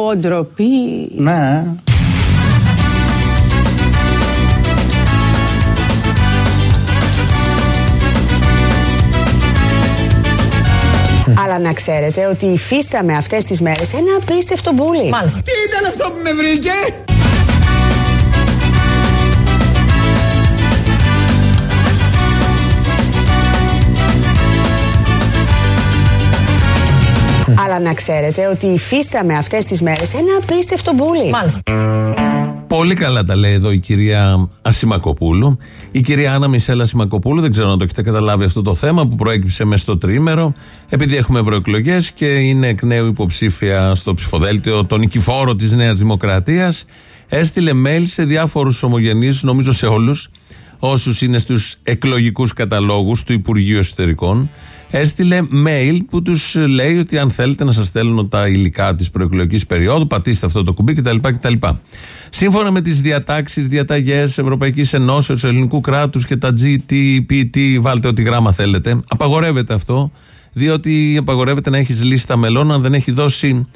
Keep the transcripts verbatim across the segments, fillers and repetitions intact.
Πω ντροπή. Ναι. Αλλά να ξέρετε ότι υφίσταμε αυτές τις μέρες ένα απίστευτο bullying. Μάλιστα. Τι ήταν αυτό που με βρήκε? Αλλά να ξέρετε ότι υφίσταμε αυτές τις μέρες ένα απίστευτο bullying. Μάλιστα. Πολύ καλά τα λέει εδώ η κυρία Ασημακοπούλου. Η κυρία Άννα Μισέλα Ασημακοπούλου, δεν ξέρω αν το έχετε καταλάβει αυτό το θέμα που προέκυψε μες στο τρίμερο, επειδή έχουμε ευρωεκλογές και είναι εκ νέου υποψήφια στο ψηφοδέλτιο, τον νικηφόρο της Νέας Δημοκρατίας. Έστειλε mail σε διάφορους ομογενείς, νομίζω σε όλους, όσους είναι στους εκλογικούς καταλόγους του Υπουργείου Εσωτερικών. Έστειλε mail που τους λέει ότι αν θέλετε να σας στέλνω τα υλικά της προεκλογικής περίοδου, πατήστε αυτό το κουμπί κτλ. κτλ. Σύμφωνα με τις διατάξεις, διαταγές Ευρωπαϊκής Ενώσεως, Ελληνικού κράτους και τα τζι τι πι τι, βάλτε ό,τι γράμμα θέλετε, απαγορεύεται αυτό, διότι απαγορεύεται να έχεις λίστα μελών αν δεν έχει δώσει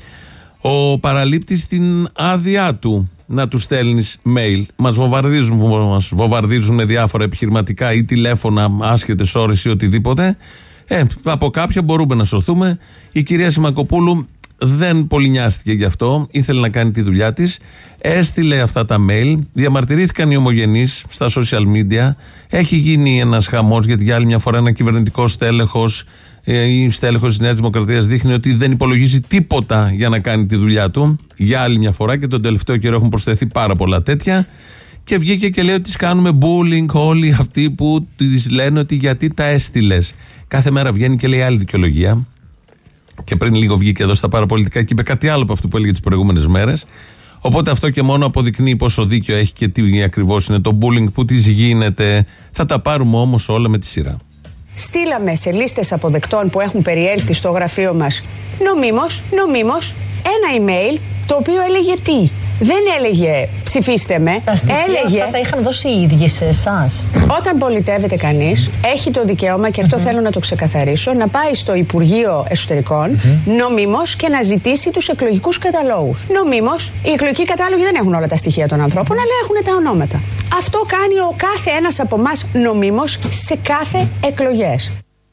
ο παραλήπτης την άδειά του να του στέλνεις mail. Μας βομβαρδίζουν, μας βομβαρδίζουν με διάφορα επιχειρηματικά ή τηλέφωνα, άσχετες ώρες ή οτιδήποτε. Ε, από κάποια μπορούμε να σωθούμε. Η κυρία Σιμακοπούλου δεν πολύ νοιάστηκε γι' αυτό, ήθελε να κάνει τη δουλειά της, έστειλε αυτά τα mail, διαμαρτυρήθηκαν οι ομογενείς στα social media, έχει γίνει ένας χαμός γιατί για άλλη μια φορά ένα κυβερνητικό στέλεχος ή στέλεχος της Νέας Δημοκρατίας δείχνει ότι δεν υπολογίζει τίποτα για να κάνει τη δουλειά του, για άλλη μια φορά, και τον τελευταίο καιρό έχουν προσθεθεί πάρα πολλά τέτοια. Και βγήκε και λέει ότι τις κάνουμε bullying όλοι αυτοί που τις λένε ότι γιατί τα έστειλες. Κάθε μέρα βγαίνει και λέει άλλη δικαιολογία. Και πριν λίγο βγήκε εδώ στα παραπολιτικά και είπε κάτι άλλο από αυτό που έλεγε τις προηγούμενες μέρες. Οπότε αυτό και μόνο αποδεικνύει πόσο δίκιο έχει και τι ακριβώς είναι το bullying που της γίνεται. Θα τα πάρουμε όμως όλα με τη σειρά. Στείλαμε σε λίστες αποδεκτών που έχουν περιέλθει στο γραφείο μας νομίμως, νομίμως, ένα email το οποίο έλεγε τι? Δεν έλεγε ψηφίστε με, τα έλεγε... Αυτά τα είχαν δώσει οι ίδιοι σε εσάς. Όταν πολιτεύεται κανείς, έχει το δικαίωμα, και αυτό mm-hmm. θέλω να το ξεκαθαρίσω, να πάει στο Υπουργείο Εσωτερικών mm-hmm. νομίμως και να ζητήσει τους εκλογικούς καταλόγους. Νομίμως, οι εκλογικοί κατάλογοι δεν έχουν όλα τα στοιχεία των ανθρώπων, αλλά έχουν τα ονόματα. Αυτό κάνει ο κάθε ένας από εμάς νομίμως σε κάθε εκλογές.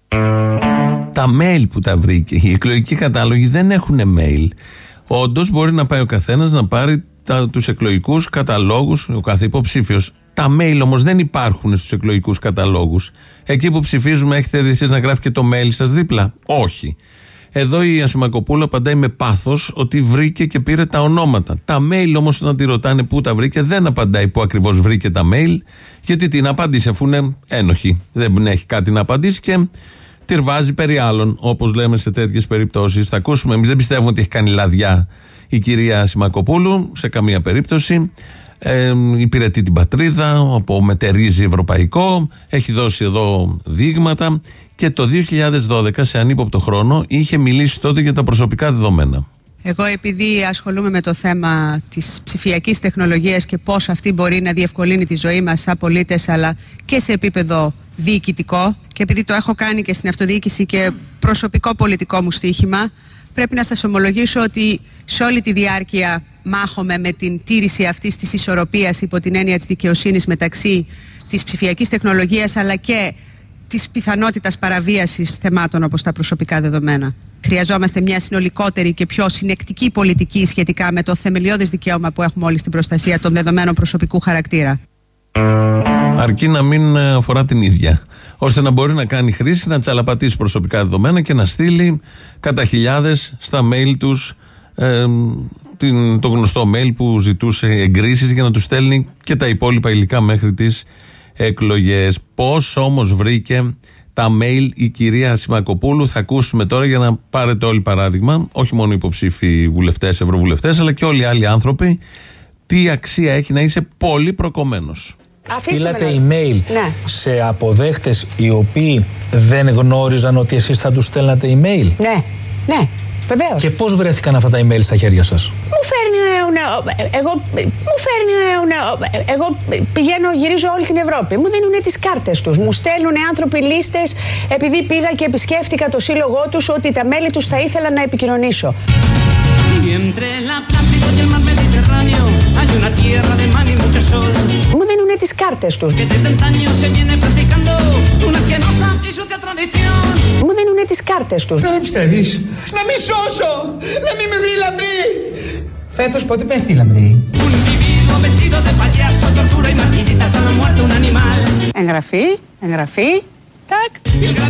Τα mail που τα βρήκε, οι εκλογικοί κατάλογοι δεν έχουν mail. Όντως μπορεί να πάει ο καθένας να πάρει τα, τους εκλογικούς καταλόγους, ο κάθε υποψήφιος. Τα mail όμως δεν υπάρχουν στους εκλογικούς καταλόγους. Εκεί που ψηφίζουμε, έχετε δει εσείς να γράφει και το mail σας δίπλα? Όχι. Εδώ η Ασημακοπούλου απαντάει με πάθος ότι βρήκε και πήρε τα ονόματα. Τα mail όμως, όταν τη ρωτάνε πού τα βρήκε, δεν απαντάει που ακριβώς βρήκε τα mail, γιατί τι να απαντήσει αφού είναι ένοχη. Δεν έχει κάτι να απαντήσει και τυρβάζει περί άλλων, όπως λέμε σε τέτοιες περιπτώσεις. Θα ακούσουμε, εμείς δεν πιστεύουμε ότι έχει κάνει λαδιά η κυρία Σιμακοπούλου σε καμία περίπτωση. Ε, υπηρετεί την πατρίδα, απομετερίζει ευρωπαϊκό, έχει δώσει εδώ δείγματα και το δύο χιλιάδες δώδεκα, σε ανύποπτο χρόνο, είχε μιλήσει τότε για τα προσωπικά δεδομένα. Εγώ, επειδή ασχολούμαι με το θέμα της ψηφιακής τεχνολογίας και πώς αυτή μπορεί να διευκολύνει τη ζωή μας σαν πολίτες, αλλά και σε επίπεδο διοικητικό, και επειδή το έχω κάνει και στην αυτοδιοίκηση και προσωπικό πολιτικό μου στοίχημα, πρέπει να σας ομολογήσω ότι σε όλη τη διάρκεια μάχομαι με την τήρηση αυτής της ισορροπίας υπό την έννοια της δικαιοσύνης μεταξύ της ψηφιακής τεχνολογίας αλλά και της πιθανότητας παραβίασης θεμάτων όπως τα προσωπικά δεδομένα. Χρειαζόμαστε μια συνολικότερη και πιο συνεκτική πολιτική σχετικά με το θεμελιώδες δικαίωμα που έχουμε όλοι στην προστασία των δεδομένων προσωπικού χαρακτήρα. Αρκεί να μην αφορά την ίδια, ώστε να μπορεί να κάνει χρήση, να τσαλαπατήσει προσωπικά δεδομένα και να στείλει κατά χιλιάδες στα mail τους ε, την, το γνωστό mail που ζητούσε εγκρίσεις για να του στέλνει και τα υπόλοιπα υλικά μέχρι τις εκλογές. Πώς όμως βρήκε τα mail η κυρία Σιμακοπούλου, θα ακούσουμε τώρα για να πάρετε όλοι παράδειγμα, όχι μόνο υποψήφοι βουλευτές, ευρωβουλευτές, αλλά και όλοι οι άλλοι άνθρωποι, τι αξία έχει να είσαι πολύ προκομμένος. Στείλατε email ναι. σε αποδέχτες οι οποίοι δεν γνώριζαν ότι εσείς θα τους στέλνατε email? Ναι, ναι, βεβαίως. Και πώς βρέθηκαν αυτά τα email στα χέρια σας? Μου φέρνει νέο, εγώ, μου φέρνει νέο, εγώ πηγαίνω, γυρίζω όλη την Ευρώπη. Μου δίνουν τις κάρτες τους. Μου στέλνουν άνθρωποι λίστες επειδή πήγα και επισκέφτηκα το σύλλογό τους ότι τα μέλη τους θα ήθελα να επικοινωνήσω. Μου δίνουν τις κάρτες τους. Μου δίνουν τις κάρτες τους. Να πιστεύεις, να μη σώσω, να μη με βρει λαμπρή. Φέτος πότε πέφτει η λαμπρή? Εγγραφή, εγγραφή, τάκ.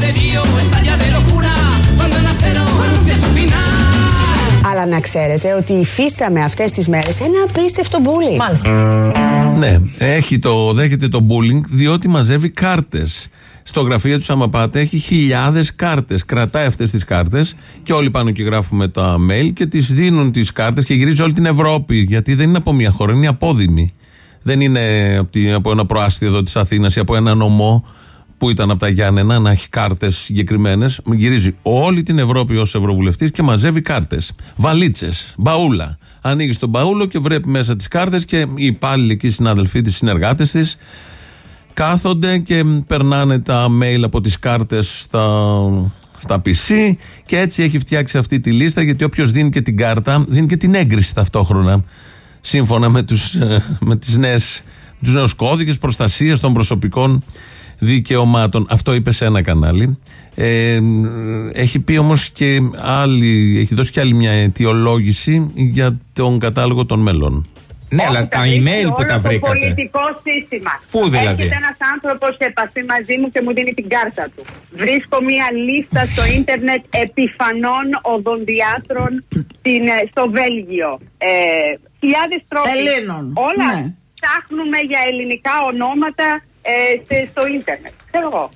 Αλλά να ξέρετε ότι υφίσταμε αυτές τις μέρες ένα απίστευτο bullying. Μάλιστα. Ναι, έχει το, δέχεται το bullying διότι μαζεύει κάρτες. Στο γραφείο του, άμα πάτε, έχει χιλιάδες κάρτες. Κρατάει αυτές τις κάρτες και όλοι πάνω και γράφουμε τα mail και τις δίνουν τις κάρτες και γυρίζει όλη την Ευρώπη. Γιατί δεν είναι από μια χώρα, είναι απόδημη. Δεν είναι από ένα προάστιο εδώ της Αθήνας ή από ένα νομό που ήταν από τα Γιάννενα να έχει κάρτες συγκεκριμένες. Γυρίζει όλη την Ευρώπη ως ευρωβουλευτής και μαζεύει κάρτες. Βαλίτσες, μπαούλα. Ανοίγει τον μπαούλο και βρέπει μέσα τις κάρτες και οι υπάλληλοι εκεί, οι συναδελφοί της, συνεργάτες της, κάθονται και περνάνε τα mail από τις κάρτες στα, στα πι σι και έτσι έχει φτιάξει αυτή τη λίστα, γιατί όποιος δίνει και την κάρτα δίνει και την έγκριση ταυτόχρονα σύμφωνα με τους, με τις νέες, τους νέους κώδικες προστασίας των προσωπικών δικαιωμάτων. Αυτό είπε σε ένα κανάλι. Ε, έχει πει όμως και άλλη, έχει δώσει και άλλη μια αιτιολόγηση για τον κατάλογο των μελών. Ναι, αλλά τα email που τα βρήκατε. Το πολιτικό σύστημα. Πού δηλαδή? Έρχεται ένας άνθρωπος σε επαφή μαζί μου και μου δίνει την κάρτα του. Βρίσκω μία λίστα στο ίντερνετ επιφανών οδοντιάτρων στην, στο Βέλγιο. Ε, χιλιάδες τρόποι. Ελλήνων. Όλα ναι. ψάχνουμε για ελληνικά ονόματα ε, στο ίντερνετ. Ξέρω εγώ.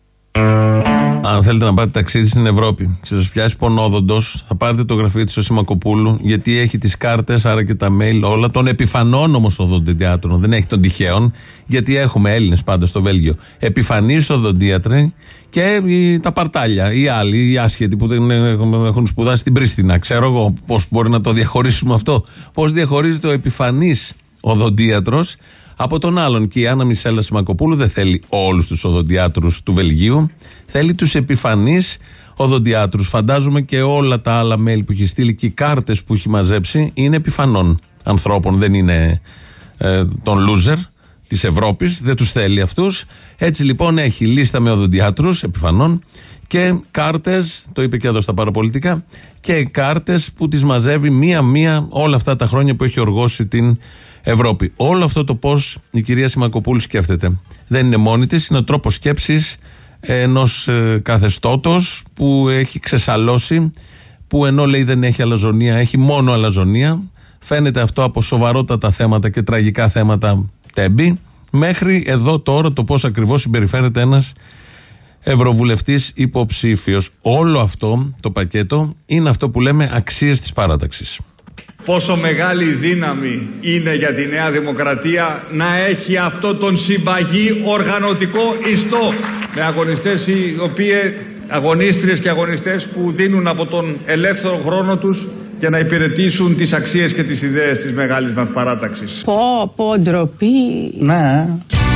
Αν θέλετε να πάτε ταξίδι στην Ευρώπη και σας πιάσει πονόδοντος, θα πάρετε το γραφείο της Ασημακοπούλου, γιατί έχει τις κάρτες, άρα και τα mail όλα των επιφανών όμως οδοντιάτρων. Δεν έχει των τυχαίων, γιατί έχουμε Έλληνες πάντα στο Βέλγιο. Επιφανείς οδοντίατροι και οι, τα παρτάλια, οι άλλοι, οι άσχετοι που δεν έχουν σπουδάσει στην Πρίστινα. Ξέρω εγώ πώς μπορεί να το διαχωρίσουμε αυτό. Πώς διαχωρίζεται ο επιφανής οδοντίατρος από τον άλλον. Και η Άννα Μισέλα Σιμακοπούλου δεν θέλει όλους τους οδοντιάτρους του Βελγίου, θέλει τους επιφανείς οδοντιάτρους. Φαντάζομαι και όλα τα άλλα mail που έχει στείλει και οι κάρτες που έχει μαζέψει είναι επιφανών ανθρώπων, δεν είναι ε, των loser της Ευρώπης, δεν τους θέλει αυτούς. Έτσι λοιπόν έχει λίστα με οδοντιάτρους επιφανών και κάρτες, το είπε και εδώ στα παραπολιτικά, και κάρτες που τις μαζεύει μία-μία όλα αυτά τα χρόνια που έχει οργώσει την Ευρώπη. Όλο αυτό το πώς η κυρία Σιμακοπούλου σκέφτεται δεν είναι μόνη της, είναι ο τρόπος σκέψης ενός ε, καθεστώτος που έχει ξεσαλώσει, που ενώ λέει δεν έχει αλαζονία, έχει μόνο αλαζονία. Φαίνεται αυτό από σοβαρότατα θέματα και τραγικά θέματα τέμπη, μέχρι εδώ τώρα το πώς ακριβώς συμπεριφέρεται ένας ευρωβουλευτής υποψήφιος. Όλο αυτό το πακέτο είναι αυτό που λέμε αξίες της παράταξης. Πόσο μεγάλη δύναμη είναι για τη Νέα Δημοκρατία να έχει αυτό τον συμπαγή οργανωτικό ιστό, με αγωνιστές οι οποίοι, αγωνίστριες και αγωνιστές που δίνουν από τον ελεύθερο χρόνο τους για να υπηρετήσουν τις αξίες και τις ιδέες της μεγάλης μας παράταξης. Πω, πω, ντροπή. Ναι.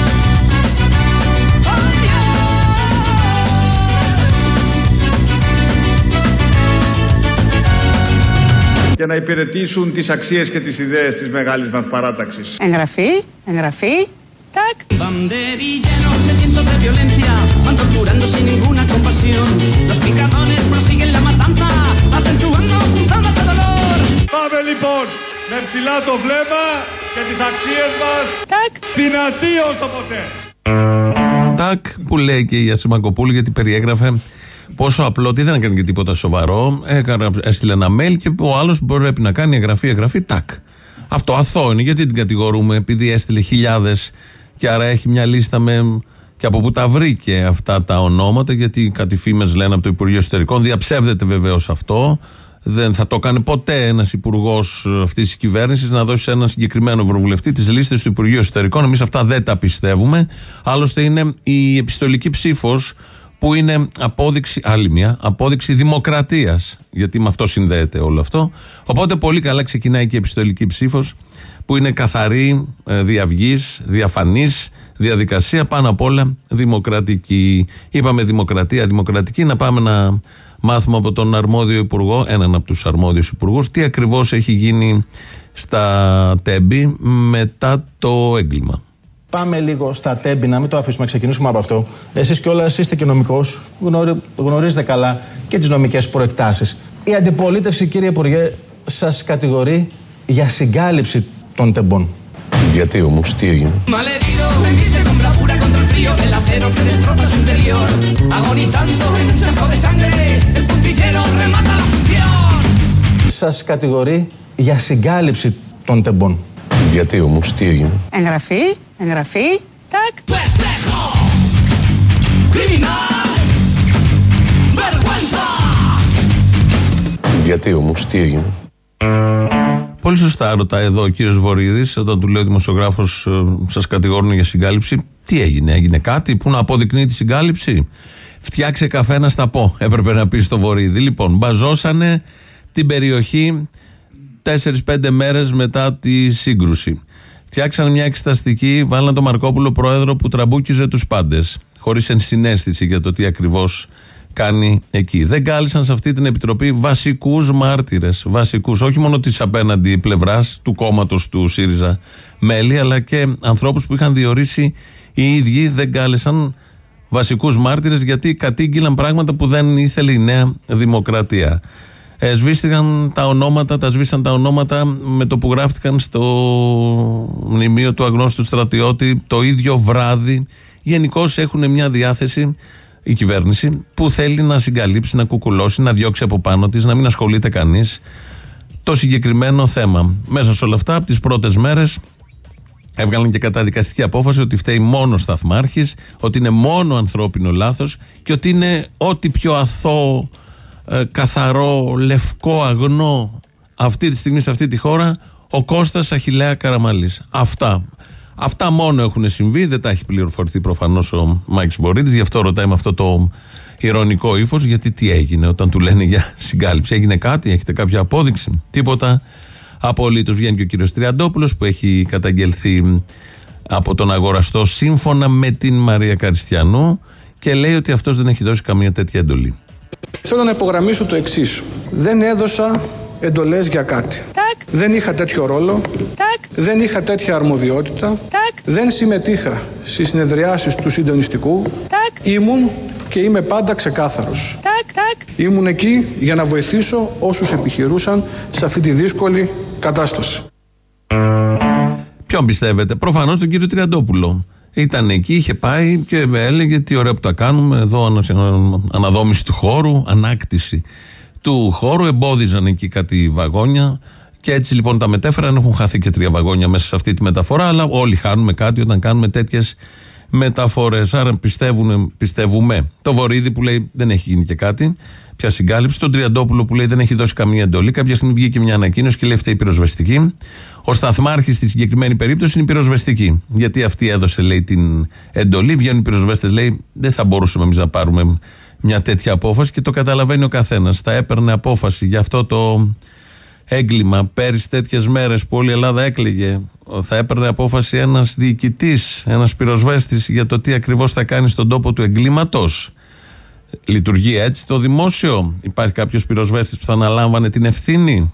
Για να υπηρετήσουν τις αξίες και τις ιδέες της μεγάλης μας παράταξης. Εγγραφή, εγγραφή, τάκ. Πάμε λοιπόν με ψηλά το βλέμμα και τις αξίες μας, τάκ, δυνατοί όσο ποτέ. Τάκ, που λέει και η Ασημακοπούλου, γιατί περιέγραφε πόσο απλό, ότι δεν έκανε και τίποτα σοβαρό. Έκανε, έστειλε ένα mail και ο άλλος πρέπει να κάνει εγγραφή, εγγραφή, τάκ. Αυτό αθώο είναι, γιατί την κατηγορούμε, επειδή έστειλε χιλιάδες και άρα έχει μια λίστα με. Και από πού τα βρήκε αυτά τα ονόματα, γιατί κάτι φήμες λένε από το Υπουργείο Εσωτερικών. Διαψεύδεται βεβαίως αυτό. Δεν θα το έκανε ποτέ ένας υπουργός αυτής της κυβέρνησης να δώσει σε έναν συγκεκριμένο ευρωβουλευτή τις λίστες του Υπουργείου Εσωτερικών. Εμείς αυτά δεν τα πιστεύουμε. Άλλωστε είναι η επιστολική ψήφος, που είναι απόδειξη, άλλη μια, απόδειξη δημοκρατίας, γιατί με αυτό συνδέεται όλο αυτό. Οπότε πολύ καλά ξεκινάει και η επιστολική ψήφος, που είναι καθαρή, διαυγής, διαφανής διαδικασία, πάνω απ' όλα δημοκρατική. Είπαμε δημοκρατία, δημοκρατική, να πάμε να μάθουμε από τον αρμόδιο υπουργό, έναν από τους αρμόδιους υπουργούς, τι ακριβώς έχει γίνει στα Τέμπη μετά το έγκλημα. Πάμε λίγο στα Τέμπη, να μην το αφήσουμε, να ξεκινήσουμε από αυτό. Εσείς κιόλας είστε και νομικός, γνωρι, γνωρίζετε καλά και τις νομικές προεκτάσεις. Η αντιπολίτευση, κύριε Υπουργέ, σας κατηγορεί για συγκάλυψη των τεμπών. Γιατί όμως, τι έγινε? Σας κατηγορεί για συγκάλυψη των τεμπών. Γιατί όμως, τι έγινε? Εγγραφή, εγγραφή, τάκ. Γιατί όμως, τι έγινε? Πολύ σωστά ρωτάει εδώ ο κύριος Βορίδης, όταν του λέει ο δημοσιογράφος, σας κατηγορούν για συγκάλυψη. Τι έγινε, έγινε κάτι που να αποδεικνύει τη συγκάλυψη? Φτιάξε καφέ να στα πω, έπρεπε να πει στο Βορίδη. Λοιπόν, μπαζώσανε την περιοχή τέσσερις πέντε μέρες μετά τη σύγκρουση. Φτιάξαν μια εξεταστική, βάλαν τον Μαρκόπουλο πρόεδρο που τραμπούκιζε τους πάντες, χωρίς ενσυναίσθηση για το τι ακριβώς κάνει εκεί. Δεν κάλεσαν σε αυτή την επιτροπή βασικούς μάρτυρες, βασικούς, όχι μόνο της απέναντι πλευράς του κόμματος του ΣΥΡΙΖΑ μέλη, αλλά και ανθρώπους που είχαν διορίσει οι ίδιοι. Δεν κάλεσαν βασικούς μάρτυρες γιατί κατήγγυλαν πράγματα που δεν ήθελε η Νέα Δημοκρατία. Ε, σβήστηκαν τα ονόματα, τα σβήσαν τα ονόματα με το που γράφτηκαν στο μνημείο του αγνώστου στρατιώτη το ίδιο βράδυ. Γενικώς έχουν μια διάθεση η κυβέρνηση που θέλει να συγκαλύψει, να κουκουλώσει, να διώξει από πάνω της, να μην ασχολείται κανείς το συγκεκριμένο θέμα. Μέσα σε όλα αυτά, από τις πρώτες μέρες έβγαλαν και καταδικαστική απόφαση ότι φταίει μόνο σταθμάρχης, ότι είναι μόνο ανθρώπινο λάθος και ότι είναι ό,τι πιο αθώο, ε, καθαρό, λευκό, αγνό αυτή τη στιγμή σε αυτή τη χώρα ο Κώστας Αχιλλέα Καραμανλής. Αυτά. Αυτά μόνο έχουν συμβεί, δεν τα έχει πληροφορηθεί προφανώς ο Μάικς Βορίδης, γι' αυτό ρωτάει με αυτό το ηρωνικό ύφος, γιατί τι έγινε όταν του λένε για συγκάλυψη? Έγινε κάτι, έχετε κάποια απόδειξη? Τίποτα απολύτως. Βγαίνει και ο κύριος Τριαντόπουλος που έχει καταγγελθεί από τον αγοραστό σύμφωνα με την Μαρία Καριστιανού και λέει ότι αυτός δεν έχει δώσει καμία τέτοια εντολή. Θέλω να υπογραμμίσω το εξής. Δεν έδωσα εντολές για κάτι. Τάκ. Δεν είχα τέτοιο ρόλο. Τάκ. Δεν είχα τέτοια αρμοδιότητα. Τάκ. Δεν συμμετείχα στις συνεδριάσεις του συντονιστικού. Τάκ. Ήμουν και είμαι πάντα ξεκάθαρος. Τάκ. Τάκ. Ήμουν εκεί για να βοηθήσω όσους επιχειρούσαν σε αυτή τη δύσκολη κατάσταση. Ποιον πιστεύετε? Προφανώς τον κύριο Τριαντόπουλο. Ήταν εκεί, είχε πάει και έλεγε τι ωραία που τα κάνουμε εδώ, αναδόμηση του χώρου, ανάκτηση του χώρου, εμπόδιζαν εκεί κάτι βαγόνια και έτσι λοιπόν τα μετέφεραν. Έχουν χαθεί και τρία βαγόνια μέσα σε αυτή τη μεταφορά, αλλά όλοι χάνουμε κάτι όταν κάνουμε τέτοιες μεταφορές. Άρα πιστεύουν, πιστεύουμε το Βορίδη που λέει δεν έχει γίνει και κάτι, πια συγκάλυψη. Τον Τριαντόπουλο που λέει δεν έχει δώσει καμία εντολή. Κάποια στιγμή βγήκε μια ανακοίνωση και λέει αυτή η πυροσβεστική. Ο σταθμάρχης στη συγκεκριμένη περίπτωση είναι η πυροσβεστική. Γιατί αυτή έδωσε, λέει, την εντολή. Βγαίνουν οι πυροσβέστες, λέει, δεν θα μπορούσαμε εμείς να πάρουμε μια τέτοια απόφαση και το καταλαβαίνει ο καθένας. Θα έπαιρνε απόφαση για αυτό το έγκλημα πέρυσι τέτοιες μέρες που όλη η Ελλάδα έκλαιγε. Θα έπαιρνε απόφαση ένας διοικητής, ένας πυροσβέστης για το τι ακριβώς θα κάνει στον τόπο του εγκλήματος. Λειτουργεί έτσι το δημόσιο? Υπάρχει κάποιος πυροσβέστης που θα αναλάμβανε την ευθύνη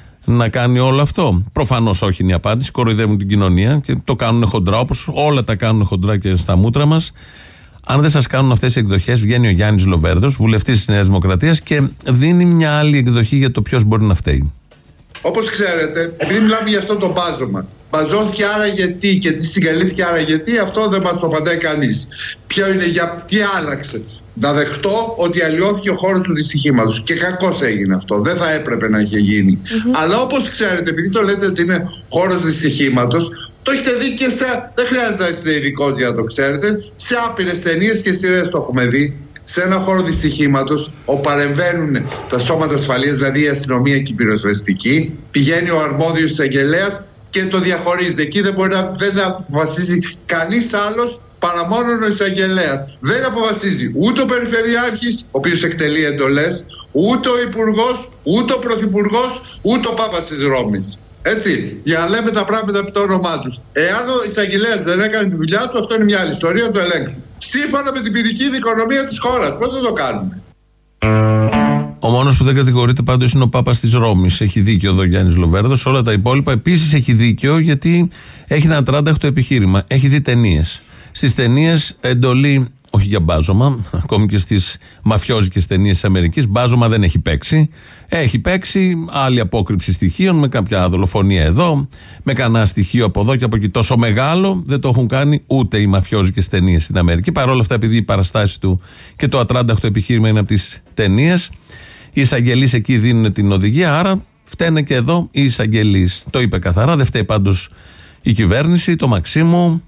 να κάνει όλο αυτό? Προφανώς όχι είναι η απάντηση. Κοροϊδεύουν την κοινωνία και το κάνουν χοντρά, όπως όλα τα κάνουν χοντρά και στα μούτρα μας. Αν δεν σας κάνουν αυτές οι εκδοχές, βγαίνει ο Γιάννης Λοβέρδος, βουλευτής της Νέας Δημοκρατίας, και δίνει μια άλλη εκδοχή για το ποιος μπορεί να φταίει. Όπως ξέρετε, επειδή μιλάμε για αυτό το μπάζωμα, μπαζώθηκε άρα γιατί και τι συγκαλύφθηκε άρα γιατί, αυτό δεν μας το απαντάει κανείς. Ποιο είναι, για τι άλλαξε? Να δεχτώ ότι αλλοιώθηκε ο χώρος του δυστυχήματος. Και κακώς έγινε αυτό. Δεν θα έπρεπε να είχε γίνει. Mm-hmm. Αλλά όπως ξέρετε, επειδή το λέτε ότι είναι χώρος δυστυχήματος, το έχετε δει και σε. Δεν χρειάζεται να είστε ειδικός για να το ξέρετε. Σε άπειρες ταινίες και σειρές το έχουμε δει. Σε ένα χώρο δυστυχήματος, όπου παρεμβαίνουν τα σώματα ασφαλείας, δηλαδή η αστυνομία και η πυροσβεστική, πηγαίνει ο αρμόδιος εισαγγελέας και το διαχωρίζεται. Εκεί δεν μπορεί να, δεν αποφασίζει κανείς άλλος παρά μόνο ο εισαγγελέας. Δεν αποφασίζει ούτε ο Περιφερειάρχης, ο οποίος εκτελεί εντολές, ούτε ο Υπουργός, ούτε ο Πρωθυπουργός, ούτε ο Πάπας της Ρώμης. Έτσι, για να λέμε τα πράγματα από το όνομά τους. Εάν ο εισαγγελέας δεν έκανε τη δουλειά του, αυτό είναι μια άλλη ιστορία, να το ελέγξουν. Σύμφωνα με την ποινική δικονομία της χώρας. Πώς θα το κάνουμε? Ο μόνος που δεν κατηγορείται πάντως είναι ο Πάπας της Ρώμης. Έχει δίκιο εδώ ο Γιάννης Λοβέρδος. Όλα τα υπόλοιπα επίσης έχει δίκιο, γιατί έχει ένα τράνταχτο επιχείρημα. Έχει δει ταινίες. Στις ταινίες εντολή, όχι για μπάζωμα, ακόμη και στις μαφιόζικες ταινίες της Αμερικής, μπάζωμα δεν έχει παίξει. Έχει παίξει άλλη απόκρυψη στοιχείων, με κάποια δολοφονία εδώ, με κανένα στοιχείο από εδώ και από εκεί. Τόσο μεγάλο δεν το έχουν κάνει ούτε οι μαφιόζικες ταινίες στην Αμερική. Παρ' όλα αυτά, επειδή η παραστάση του και το ατράνταχτο επιχείρημα είναι από τις ταινίες, οι εισαγγελείς εκεί δίνουν την οδηγία, άρα φταίνε και εδώ οι εισαγγελείς. Το είπε καθαρά, δεν φταίει πάντως η κυβέρνηση, το Μαξίμου,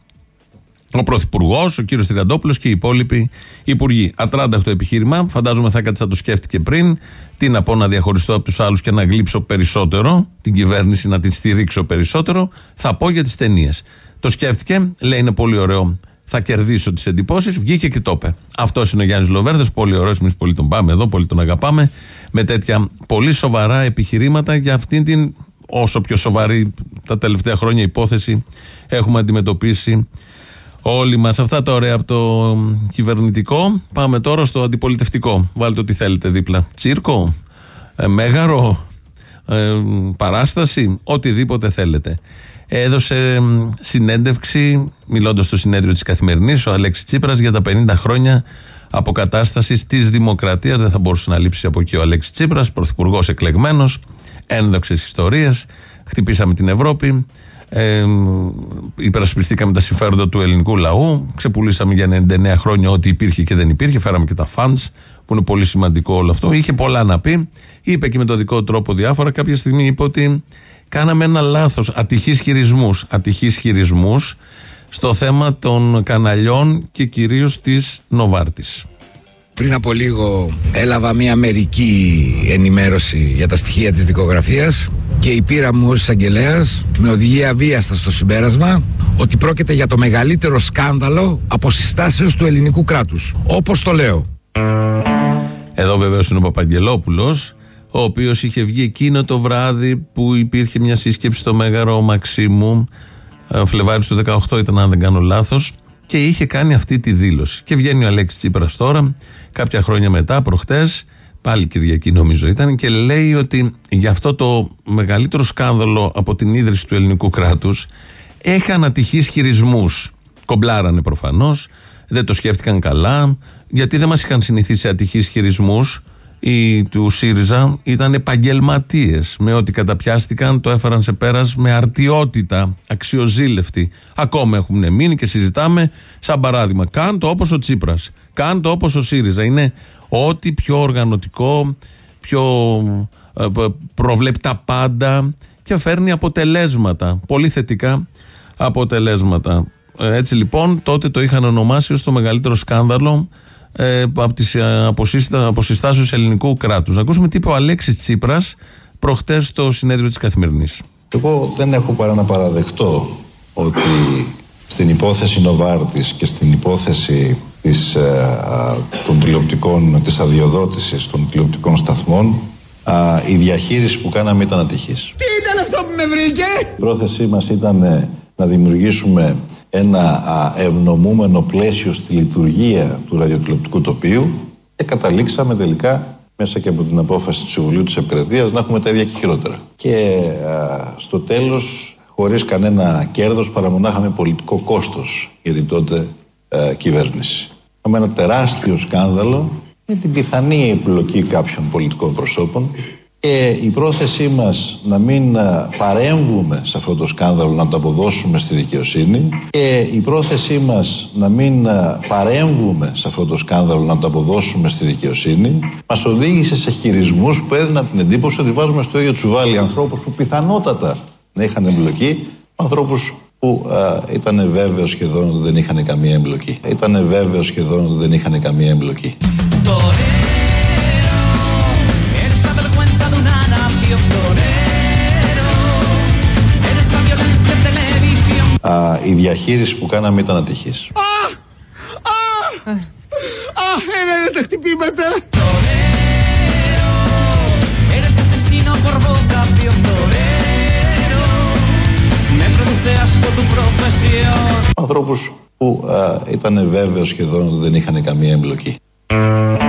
ο Πρωθυπουργός, ο κύριος Τριαντόπουλος και οι υπόλοιποι υπουργοί. Ατράνταχτο επιχείρημα, φαντάζομαι θα κάτι θα το σκέφτηκε πριν. Τι να πω, να διαχωριστώ από τους άλλους και να γλύψω περισσότερο την κυβέρνηση, να την στηρίξω περισσότερο. Θα πω για τις ταινίες. Το σκέφτηκε, λέει είναι πολύ ωραίο, θα κερδίσω τις εντυπώσεις. Βγήκε και το είπε. Αυτός είναι ο Γιάννης Λοβέρδος, πολύ ωραίος. Εμείς πολύ τον πάμε εδώ, πολύ τον αγαπάμε. Με τέτοια πολύ σοβαρά επιχειρήματα για αυτήν την όσο πιο σοβαρή τα τελευταία χρόνια υπόθεση έχουμε αντιμετωπίσει όλοι μας. Αυτά τα ωραία από το κυβερνητικό. Πάμε τώρα στο αντιπολιτευτικό. Βάλτε ό,τι θέλετε δίπλα. Τσίρκο, ε, μέγαρο, ε, παράσταση, οτιδήποτε θέλετε. Έδωσε συνέντευξη, μιλώντας στο συνέδριο της Καθημερινής, ο Αλέξης Τσίπρας για τα πενήντα χρόνια αποκατάστασης της δημοκρατίας. Δεν θα μπορούσε να λείψει από εκεί ο Αλέξης Τσίπρας, πρωθυπουργός εκλεγμένος, ένδοξες ιστορίες. Χτυπήσαμε την Ευρώπη. Ε, υπερασπιστήκαμε τα συμφέροντα του ελληνικού λαού. Ξεπουλήσαμε για ενενήντα εννέα χρόνια ό,τι υπήρχε και δεν υπήρχε. Φέραμε και τα funds, που είναι πολύ σημαντικό όλο αυτό. Είχε πολλά να πει. Είπε και με το δικό τρόπο διάφορα. Κάποια στιγμή είπε ότι κάναμε ένα λάθος. Ατυχείς χειρισμούς. Ατυχείς χειρισμούς στο θέμα των καναλιών και κυρίως της Νοβάρτης. Πριν από λίγο έλαβα μια μερική ενημέρωση για τα στοιχεία της δικογραφίας και η πείρα μου ως εισαγγελέας με οδηγεί αβίαστα στο συμπέρασμα ότι πρόκειται για το μεγαλύτερο σκάνδαλο αποσυστάσεως του ελληνικού κράτους. Όπως το λέω. Εδώ βεβαίως είναι ο Παπαγγελόπουλος, ο οποίος είχε βγει εκείνο το βράδυ που υπήρχε μια σύσκεψη στο Μέγαρο Μαξίμου, Φλεβάρης του δεκαοκτώ ήταν αν δεν κάνω λάθος, και είχε κάνει αυτή τη δήλωση. Και βγαίνει ο Αλέξης Τσίπρας τώρα, κάποια χρόνια μετά, προχτές, πάλι Κυριακή νομίζω ήταν, και λέει ότι για αυτό το μεγαλύτερο σκάνδαλο από την ίδρυση του ελληνικού κράτους έχαν ατυχείς χειρισμούς. Κομπλάρανε προφανώς, δεν το σκέφτηκαν καλά, γιατί δεν μας είχαν συνηθίσει ατυχείς χειρισμούς. Οι του ΣΥΡΙΖΑ ήταν επαγγελματίες. Με ό,τι καταπιάστηκαν το έφεραν σε πέρας με αρτιότητα, αξιοζήλευτη. Ακόμα έχουν μείνει και συζητάμε σαν παράδειγμα. Κάν το όπως ο Τσίπρας, κάν το όπως ο ΣΥΡΙΖΑ. Είναι ό,τι πιο οργανωτικό, πιο ε, προβλέπει τα πάντα και φέρνει αποτελέσματα, πολύ θετικά αποτελέσματα. Έτσι λοιπόν τότε το είχαν ονομάσει ως το μεγαλύτερο σκάνδαλο Ε, από τις αποσυστάσεις ελληνικού κράτους. Να ακούσουμε τι είπε ο Αλέξης Τσίπρας προχτές στο συνέδριο της Καθημερινής. Εγώ δεν έχω παρά να παραδεχτώ ότι στην υπόθεση Νοβάρτης και στην υπόθεση της, α, των τηλεοπτικών, της αδειοδότησης των τηλεοπτικών σταθμών, α, η διαχείριση που κάναμε ήταν ατυχής. Τι ήταν αυτό που με βρήκε? Η πρόθεσή μας ήταν να δημιουργήσουμε ένα ευνομούμενο πλαίσιο στη λειτουργία του ραδιοτηλεοπτικού τοπίου και καταλήξαμε τελικά μέσα και από την απόφαση του Συμβουλίου της Επικρατείας να έχουμε τα ίδια και χειρότερα. Και α, στο τέλος, χωρίς κανένα κέρδος, παρά μονάχα με πολιτικό κόστος για την τότε α, κυβέρνηση. Είχαμε ένα τεράστιο σκάνδαλο με την πιθανή εμπλοκή κάποιων πολιτικών προσώπων. Και η πρόθεσή μας να μην παρέμβουμε σε αυτό το σκάνδαλο, να το αποδώσουμε στη δικαιοσύνη, και η πρόθεσή μας να μην παρέμβουμε σε αυτό το σκάνδαλο, να το αποδώσουμε στη δικαιοσύνη, μας οδήγησε σε χειρισμούς που έδιναν την εντύπωση ότι βάζουμε στο ίδιο τσουβάλι ανθρώπους που πιθανότατα να είχαν εμπλοκή, ανθρώπους που ήταν βέβαιο σχεδόν ότι δεν είχαν καμία εμπλοκή. Ήταν βέβαιο σχεδόν ότι δεν είχαν καμία εμπλοκή. Α, η διαχείριση που κάναμε ήταν ατυχής. Αχ! Αχ! Αχ! Ένα είναι τα χτυπήματα! Ανθρώπους που α, ήταν βέβαιο σχεδόν ότι δεν είχαν καμία εμπλοκή.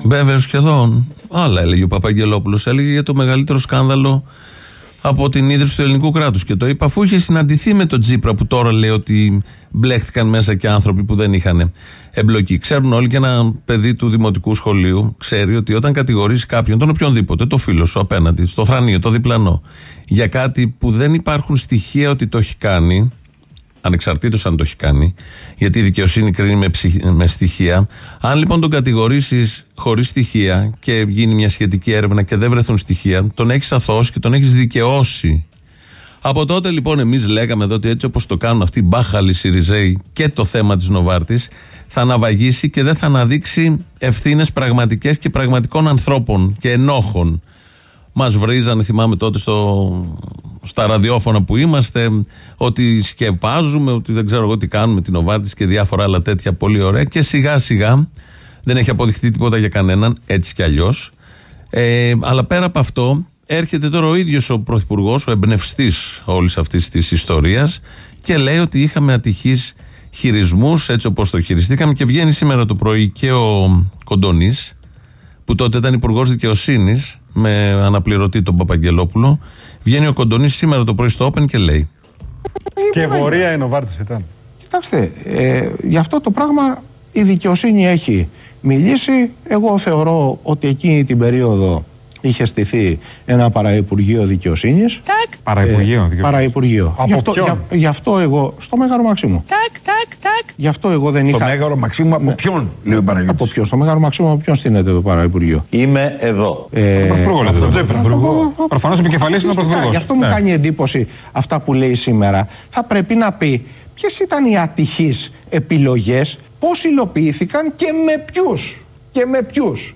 Βέβαια, σχεδόν. Άλλα έλεγε ο Παπαγγελόπουλος. Έλεγε για το μεγαλύτερο σκάνδαλο από την ίδρυση του ελληνικού κράτους. Και το είπα αφού είχε συναντηθεί με τον Τσίπρα, που τώρα λέει ότι μπλέχτηκαν μέσα και άνθρωποι που δεν είχαν εμπλοκή. Ξέρουν όλοι, και ένα παιδί του δημοτικού σχολείου ξέρει ότι όταν κατηγορήσει κάποιον, τον οποιονδήποτε, το φίλο σου απέναντι, στο θρανείο, το διπλανό, για κάτι που δεν υπάρχουν στοιχεία ότι το έχει κάνει, ανεξαρτήτως αν το έχει κάνει, γιατί η δικαιοσύνη κρίνει με, ψυχ... με στοιχεία. Αν λοιπόν τον κατηγορήσεις χωρίς στοιχεία και γίνει μια σχετική έρευνα και δεν βρεθούν στοιχεία, τον έχεις αθώσει και τον έχεις δικαιώσει. Από τότε λοιπόν εμείς λέγαμε εδώ ότι έτσι όπως το κάνουν αυτοί οι μπάχαλοι Σιριζέοι και το θέμα της Νοβάρτης, θα αναβαγίσει και δεν θα αναδείξει ευθύνες πραγματικές και πραγματικών ανθρώπων και ενόχων. Μας βρίζανε, θυμάμαι τότε στο, στα ραδιόφωνα που είμαστε, ότι σκεπάζουμε, ότι δεν ξέρω εγώ τι κάνουμε, την Νοβάρτης και διάφορα άλλα τέτοια πολύ ωραία. Και σιγά σιγά δεν έχει αποδειχτεί τίποτα για κανέναν, έτσι κι αλλιώς. Ε, αλλά πέρα από αυτό, έρχεται τώρα ο ίδιος ο Πρωθυπουργός, ο εμπνευστής όλης αυτής της ιστορίας, και λέει ότι είχαμε ατυχείς χειρισμούς, έτσι όπως το χειριστήκαμε. Και βγαίνει σήμερα το πρωί και ο Κοντονής, που τότε ήταν υπουργός δικαιοσύνης, με αναπληρωτή τον Παπαγγελόπουλο. Βγαίνει ο Κοντονής σήμερα το πρωί στο Open και λέει: Σκευωρία η Νοβάρτης ήταν. Κοιτάξτε, ε, γι' αυτό το πράγμα η δικαιοσύνη έχει μιλήσει. Εγώ θεωρώ ότι εκείνη την περίοδο είχε στηθεί ένα παραϋπουργείο δικαιοσύνης. Τάκ. Παραϋπουργείο. Ε, παραϋπουργείο. Από γι, αυτό, ποιον? γι, γι' αυτό εγώ. Στο Μέγαρο Μαξίμου. Τάκ, τάκ, τάκ. Γι' αυτό εγώ δεν στο είχα. Στο Μέγαρο Μαξίμου από ποιον, λέει ο Παναγιώτης. Από ποιον, στο Μέγαρο Μαξίμου, από ποιον στείνεται το παραϋπουργείο. Είμαι εδώ. Ε, Πρωθυπουργό, λέτε, τον Τσίπρα. Προφανώς επικεφαλής είναι ο Πρωθυπουργός. Γι' αυτό μου κάνει εντύπωση αυτά που λέει σήμερα. Θα πρέπει να πει ποιες ήταν οι ατυχείς επιλογές, πώς υλοποιήθηκαν και με ποιους. Και με ποιους.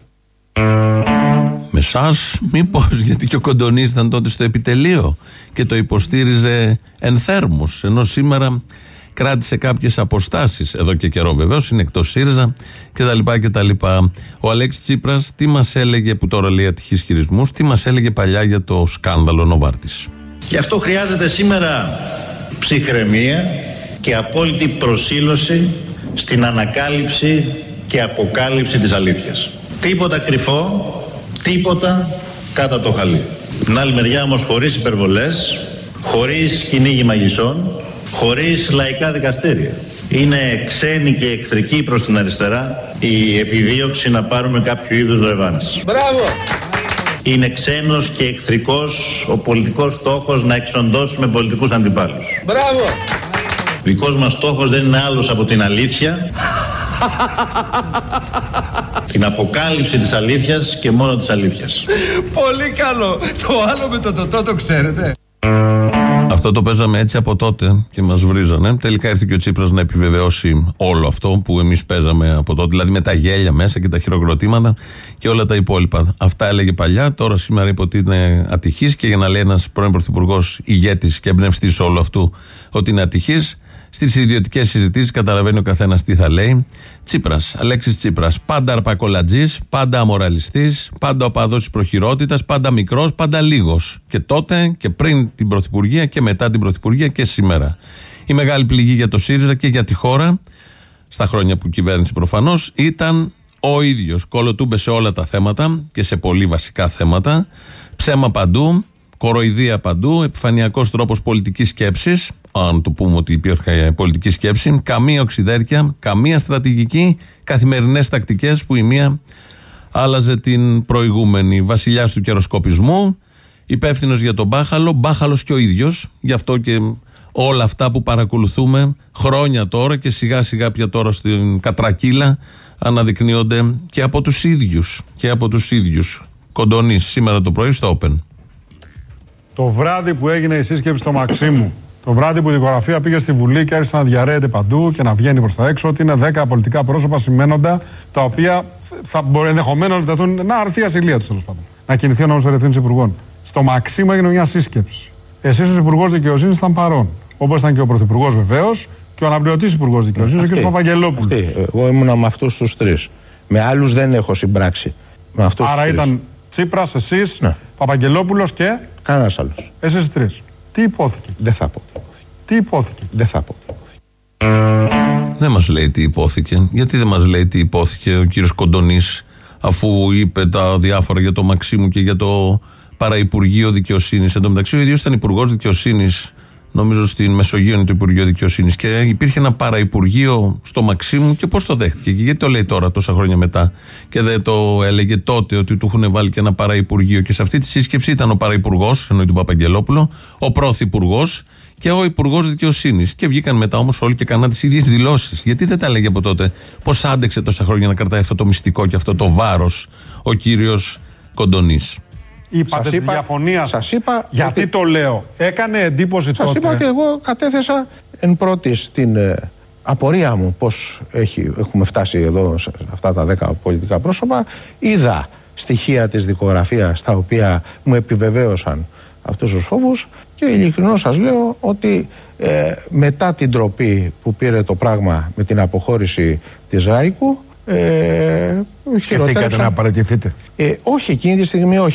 Με εσάς, μήπως, γιατί και ο Κοντονής ήταν τότε στο επιτελείο και το υποστήριζε εν θέρμους, ενώ σήμερα κράτησε κάποιες αποστάσεις, εδώ και καιρό βεβαίως, είναι εκτός ΣΥΡΙΖΑ κτλ. Ο Αλέξης Τσίπρας τι μας έλεγε, που τώρα λέει ατυχείς χειρισμούς, τι μας έλεγε παλιά για το σκάνδαλο Νοβάρτης. Γι' αυτό χρειάζεται σήμερα ψυχραιμία και απόλυτη προσήλωση στην ανακάλυψη και αποκάλυψη της αλήθειας. Τίποτα κρυφό, τίποτα κάτω από το χαλί. Την άλλη μεριά όμως χωρίς υπερβολές, χωρίς κυνήγι μαγισσών, χωρίς λαϊκά δικαστήρια. Είναι ξένη και εχθρική προς την αριστερά η επιδίωξη να πάρουμε κάποιο είδους ρεβάνς. Μπράβο! Είναι ξένος και εχθρικός ο πολιτικός στόχος να εξοντώσουμε πολιτικούς αντιπάλους. Μπράβο! Δικός μας στόχος δεν είναι άλλος από την αλήθεια, την αποκάλυψη της αλήθειας και μόνο της αλήθειας. Πολύ καλό. Το άλλο με το τοτό το ξέρετε. Αυτό το παίζαμε έτσι από τότε και μας βρίζανε. Τελικά ήρθε και ο Τσίπρας να επιβεβαιώσει όλο αυτό που εμείς παίζαμε από τότε. Δηλαδή με τα γέλια μέσα και τα χειροκροτήματα και όλα τα υπόλοιπα. Αυτά έλεγε παλιά. Τώρα σήμερα είπε ότι είναι ατυχής, και για να λέει ένας πρώην πρωθυπουργός, ηγέτης και εμπνευστής όλου αυτού ότι είναι ατυχής, στις ιδιωτικές συζητήσεις καταλαβαίνει ο καθένας τι θα λέει. Τσίπρας, Αλέξης Τσίπρας, πάντα αρπακολατζής, πάντα αμοραλιστής, πάντα οπαδός της προχειρότητας, πάντα μικρός, πάντα λίγος. Και τότε και πριν την πρωθυπουργία και μετά την πρωθυπουργία και σήμερα. Η μεγάλη πληγή για το ΣΥΡΙΖΑ και για τη χώρα, στα χρόνια που κυβέρνησε προφανώς, ήταν ο ίδιος. Κολοτούμπε σε όλα τα θέματα και σε πολύ βασικά θέματα. Ψέμα παντού, κοροϊδία παντού, επιφανειακός τρόπος πολιτικής σκέψης. Αν το πούμε ότι υπήρχε πολιτική σκέψη, καμία οξυδέρκεια, καμία στρατηγική, καθημερινές τακτικές που η μία άλλαζε την προηγούμενη. Βασιλιάς του καιροσκοπισμού, υπεύθυνος για τον μπάχαλο, μπάχαλος και ο ίδιος. Γι' αυτό και όλα αυτά που παρακολουθούμε χρόνια τώρα και σιγά σιγά πια τώρα στην κατρακύλα αναδεικνύονται και από τους ίδιους. Και από τους ίδιους. Κοντονής σήμερα το πρωί στο Open. Το βράδυ που έγινε η σύσκεψη στο Μαξίμου, το βράδυ που η δικογραφία πήγε στη Βουλή και άρχισε να διαρρέεται παντού και να βγαίνει προς τα έξω, ότι είναι δέκα πολιτικά πρόσωπα σημαίνοντα, τα οποία θα μπορεί ενδεχομένως να τεθούν, να αρθεί η ασυλία τους, τέλος πάντων. Να κινηθεί ο νόμος ερευθύνης υπουργών. Στο Μαξίμου έγινε μια σύσκεψη. Εσείς ως Υπουργός Δικαιοσύνης ήταν παρόν. Όπως ήταν και ο Πρωθυπουργός βεβαίως και ο αναπληρωτής Υπουργός Δικαιοσύνης, ο κ. Παπαγγελόπουλος. Εγώ ήμουν με αυτούς τους τρεις. Με άλλους δεν έχω συμπράξει. Με αυτούς Άρα τους ήταν Τσίπρας, εσείς, ναι. Παπαγγελόπουλος και. Κανένας άλλος. Εσείς τρεις. Τι υπόθηκε? Δεν θα πω. Τι υπόθηκε? Δεν θα πω. Δεν μας λέει τι υπόθηκε. Γιατί δεν μας λέει τι υπόθηκε ο κύριος Κοντονής αφού είπε τα διάφορα για το Μαξίμου και για το Παραυπουργείο Δικαιοσύνης. Εν τω μεταξύ, ο ίδιος ήταν υπουργός Δικαιοσύνης, νομίζω στην Μεσογείο είναι το Υπουργείο Δικαιοσύνης, και υπήρχε ένα Παραυπουργείο στο Μαξίμου. Και πώς το δέχτηκε και γιατί το λέει τώρα, τόσα χρόνια μετά, και δεν το έλεγε τότε ότι του έχουν βάλει και ένα Παραυπουργείο? Και σε αυτή τη σύσκεψη ήταν ο Παραυπουργός, εννοεί τον Παπαγγελόπουλο, ο Πρωθυπουργός και ο Υπουργός Δικαιοσύνης. Και βγήκαν μετά όμως όλοι και κάναν τις ίδιες δηλώσεις. Γιατί δεν τα έλεγε από τότε? Πώς άντεξε τόσα χρόνια να κρατάει αυτό το μυστικό και αυτό το βάρος ο κύριος Κοντονής? Είπατε τη διαφωνία σας. Είπα γιατί ότι... το λέω. Έκανε εντύπωση σας τότε. Σας είπα ότι εγώ κατέθεσα εν πρώτη στην ε, απορία μου πώς έχει, έχουμε φτάσει εδώ σε αυτά τα δέκα πολιτικά πρόσωπα. Είδα στοιχεία της δικογραφίας τα οποία μου επιβεβαίωσαν αυτούς τους φόβους και ειλικρινώς σας λέω ότι ε, μετά την τροπή που πήρε το πράγμα με την αποχώρηση της Ράικου, ε, σκεφτήκατε να παραιτηθείτε? Ε, όχι, εκείνη τη στιγμή όχι.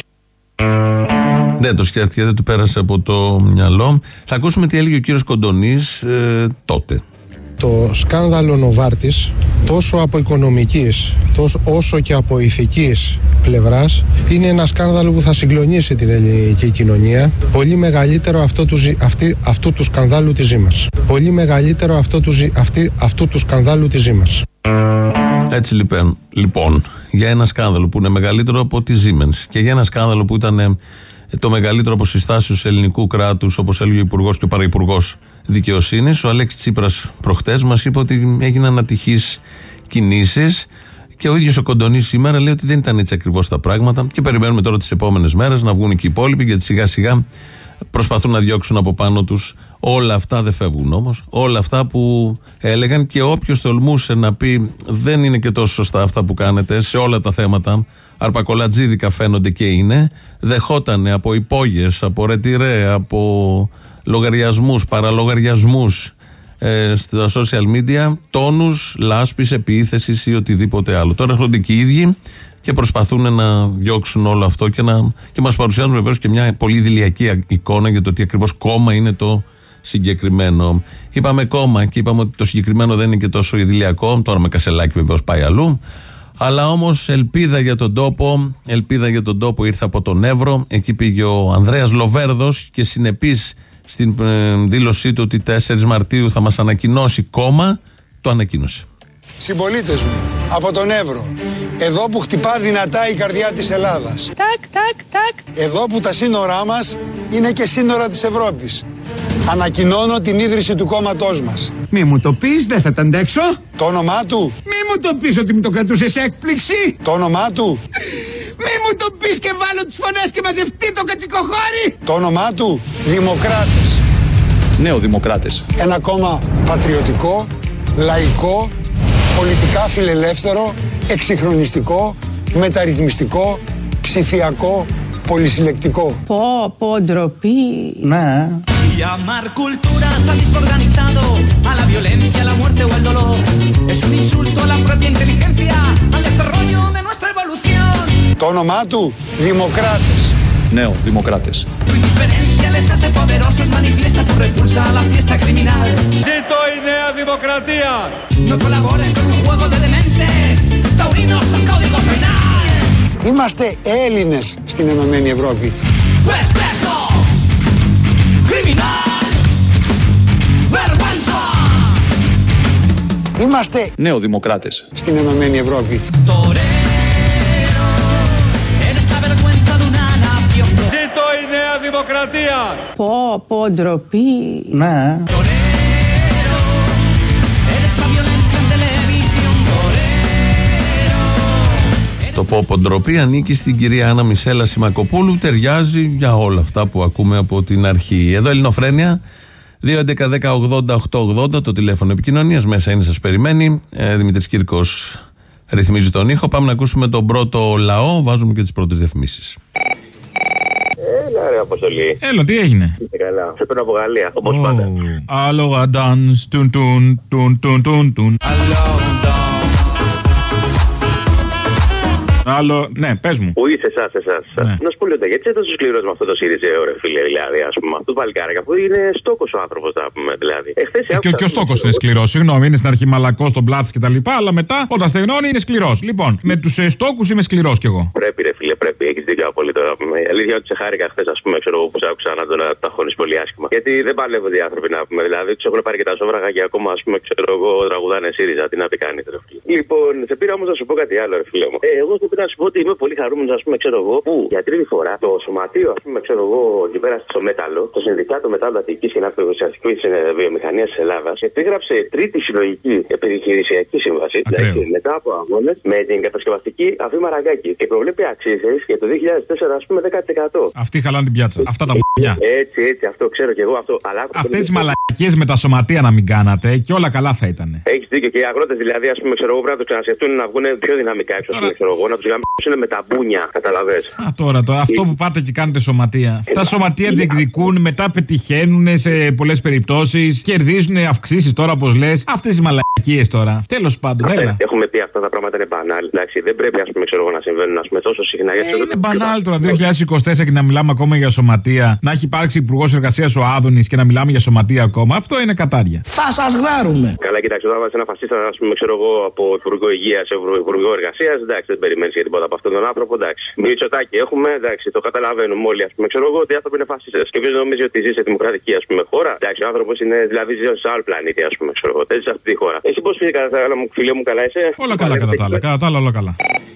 Δεν το σκέφτηκε, δεν του πέρασε από το μυαλό. Θα ακούσουμε τι έλεγε ο κύριος Κοντονής ε, τότε. Το σκάνδαλο Νοβάρτης, τόσο από οικονομικής τόσο, όσο και από ηθικής πλευράς, είναι ένα σκάνδαλο που θα συγκλονίσει την ελληνική κοινωνία. Πολύ μεγαλύτερο αυτό του, αυτή, αυτού του σκανδάλου της Ζήμας. Πολύ μεγαλύτερο αυτό του, αυτή, αυτού του σκανδάλου της Ζήμας. Έτσι λοιπόν, λοιπόν, για ένα σκάνδαλο που είναι μεγαλύτερο από τη Siemens και για ένα σκάνδαλο που ήταν το μεγαλύτερο από συστάσεις ελληνικού κράτους, όπως έλεγε ο Υπουργός και ο Παραυπουργός Δικαιοσύνης, ο Αλέξης Τσίπρας προχτές μας είπε ότι έγιναν ατυχείς κινήσεις. Και ο ίδιος ο Κοντονής σήμερα λέει ότι δεν ήταν έτσι ακριβώς τα πράγματα. Και περιμένουμε τώρα τις επόμενες μέρες να βγουν και οι υπόλοιποι, γιατί σιγά σιγά προσπαθούν να διώξουν από πάνω τους. Όλα αυτά δεν φεύγουν όμως. Όλα αυτά που έλεγαν, και όποιος τολμούσε να πει δεν είναι και τόσο σωστά αυτά που κάνετε σε όλα τα θέματα, αρπακολατζίδικα φαίνονται και είναι, δεχότανε από υπόγειες, από ρετυρέ, από λογαριασμούς, παραλογαριασμούς ε, στα social media, τόνους λάσπης, επίθεσης ή οτιδήποτε άλλο. Τώρα έρχονται και οι ίδιοι και προσπαθούν να διώξουν όλο αυτό και, να, και μας παρουσιάζουν βεβαίως και μια πολύ ιδηλιακή εικόνα για το τι ακριβώς κόμμα είναι το συγκεκριμένο. Είπαμε κόμμα και είπαμε ότι το συγκεκριμένο δεν είναι και τόσο ιδηλιακό. Τώρα με Κασελάκη βεβαίως πάει αλλού. Αλλά όμως ελπίδα για τον τόπο, ελπίδα για τον τόπο ήρθε από τον Εύρο. Εκεί πήγε ο Ανδρέας Λοβέρδος και συνεπής στην ε, δήλωσή του ότι τέσσερις Μαρτίου θα μας ανακοινώσει κόμμα, το ανακοίνωσε. Συμπολίτες μου, από τον Εύρο, εδώ που χτυπά δυνατά η καρδιά της Ελλάδας. Τάκ, τάκ, τάκ. Εδώ που τα σύνορά μας είναι και σύνορα της Ευρώπης. Ανακοινώνω την ίδρυση του κόμματός μας. Μη μου το πεις, δεν θα τα αντέξω. Το όνομά του. Μη μου το πεις ότι μου το κρατούσες έκπληξη. Το όνομά του. Μη μου το πεις και βάλω τις φωνές και μαζευτεί το κατσικοχώρι. Το όνομά του. Δημοκράτες. Νεοδημοκράτες. Ένα κόμμα πατριωτικό, λαϊκό, πολιτικά φιλελεύθερο, εξυγχρονιστικό, μεταρρυθμιστικό, ψηφιακό, πολυσυλλεκτικό. Πω, πω, ντροπή. Ναι. Llamar cultura al desorganizado, a la violencia, a la muerte o al dolor, es un insulto a la propia inteligencia, al desarrollo de nuestra evolución. Το όνομά του, Δημοκράτες. Νέο, Δημοκράτες. Tu indiferencia les hace poderosos, manifiesta tu repulsa a la fiesta criminal. Ζήτω η Νέα Δημοκρατία! No colabores con un juego de dementes, taurinos al código penal. Είμαστε Έλληνες στην Ενωμένη Ευρώπη. Respeto, criminal, vergüenza. Είμαστε Νεοδημοκράτες στην Ενωμένη Ευρώπη. Ζήτω η Νέα Δημοκρατία! Πω, πω, ντροπή. Ναι. Το πω ντροπή ανήκει στην κυρία Άννα Μισέλα Σιμακοπούλου. Ταιριάζει για όλα αυτά που ακούμε από την αρχή. Εδώ Ελληνοφρένεια δύο έντεκα δέκα ογδόντα οκτακόσια ογδόντα, το τηλέφωνο επικοινωνίας. Μέσα είναι, σας περιμένει. ε, Δημήτρης Κύρκος ρυθμίζει τον ήχο. Πάμε να ακούσουμε τον πρώτο λαό. Βάζουμε και τις πρώτες διαφημίσεις. Έλα ρε Αποστολή. Έλα, τι έγινε? Καλά, σε παίρνω από Γαλλία, όπως oh. πάντα. Άλογα dance, τουν τουν τουν τουν τουν τουν. Άλλο, ναι, πες μου. Πού είσαι, εσά, εσά. Ναι. Να σου πω λίγο, γιατί είσαι τόσο σκληρό με αυτό το ΣΥΡΙΖΑ, ρε φίλε, δηλαδή, α πούμε. Αυτό το παλικάρακα που είναι στόκο ο άνθρωπο, θα πούμε, δηλαδή. Εχθές, ε, και, και ο στόκο είναι σκληρό, συγγνώμη, είναι στην αρχή μαλακό, τον πλάθο κτλ. Αλλά μετά, όταν στεγνώνει, είναι σκληρό. Λοιπόν, με του ε, στόκου είμαι σκληρό κι εγώ. Πρέπει, ρε φίλε, πρέπει, έχει δίκιο απολύτω. Η αλήθεια ότι σε χάρηκα χθε, α πούμε, ξέρω εγώ που σ' άκουσα να τον ταχώνει πολύ άσχημα. Γιατί δεν παλεύονται οι άνθρωποι να πούμε, δηλαδή του έχουν πάρει και τα σόβραγα και ακόμα, α πούμε, ξέρω εγώ, τραγουδάνε ΣΥΡΙΖΑ. Τι να πει κάνει, ρε φίλε. Λοιπόν, σε πήρα όμω να σου πω κάτι άλλο, ρε φίλε μου. Ε, εγώ σου πήρα να σου πω ότι είμαι πολύ χαρούμενο, α πούμε, ξέρω εγώ, που για τρίτη φορά το σωματείο, α πούμε, ξέρω εγώ, εκεί πέρα στο Μέταλλο, το Συνδικάτο Μεταλλατική και Ναυτοκοσιαστική Βιομηχανία τη Ελλάδα, επίγραψε τρίτη συλλογική επιχειρησιακή σύμβαση, δηλαδή μετά από αγώνε με την κατασκευαστική Αφή Μαραγκάκη. Και προβλέπει αξίσει για το δύο χιλιάδες τέσσερα, α πούμε, δέκα τοις εκατό. Αυτοί χαλάνε την πιάτσα. Αυτά τα μπ***ια. Έτσι, έτσι, αυτό ξέρω κι εγώ. Αυτές οι μαλακίες με τα σωματεία να μην κάνατε και όλα καλά θα ήταν. Έχει δίκιο και οι αγρότες δηλαδή, α πούμε, ξέρω εγώ, πρέπει να το ξανασκεφτούν να βγουν πιο δυναμικά έξω, τώρα... ξέρω εγώ, να του γαμίσουν με τα μπούνια, καταλαβες. Α, τώρα, τώρα αυτό που πάτε και κάνετε σωματεία. Ε, τα σωματεία διεκδικούν, μετά πετυχαίνουν σε πολλές περιπτώσεις, κερδίζουν αυξήσεις τώρα, όπως λες. Αυτές οι μαλακίες τώρα. Τέλος πάντων, έλα. Έχουμε πει αυτά τα πράγματα είναι μπανάλ. Εντάξει, δεν πρέπει, α πούμε, ξέρω εγώ, να συμβαίνουν, α πούμε, τόσο συχνά. Ε, είναι μπανάλ τώρα, δύο χιλιάδες είκοσι τέσσερα και να μιλάμε ακόμα για σωματεία. Να έχει υπάρξει υπουργός εργασίας ο Άδωνης και να μιλάμε για σωματεία ακόμα. Αυτό είναι κατάρια. Θα σας γδάρουμε. Καλά, κοιτάξτε, όταν βάζει ένα φασίστα, α πούμε, ξέρω εγώ, από Υπουργό Υγείας σε Υπουργό Εργασίας, εντάξει, δεν περιμένει για τίποτα από αυτόν τον άνθρωπο, εντάξει. Μητσοτάκη έχουμε, εντάξει, το καταλαβαίνουμε όλοι, α πούμε, ξέρω εγώ, ότι οι άνθρωποι είναι φασίστες. Και ποιος νομίζει ότι ζει σε δημοκρατική, α πούμε, χώρα. Εντάξει, ο άνθρωπος είναι, δηλαδή, ζει σε άλλο πλανήτη, α πούμε, ξέρω εγώ, δεν ζει σε αυτή τη χώρα. Εσύ πώς φυσικά, φίλε μου, καλά είσαι. Όλα καλά κατά τα άλλα, κατά τα άλλα, όλα καλά.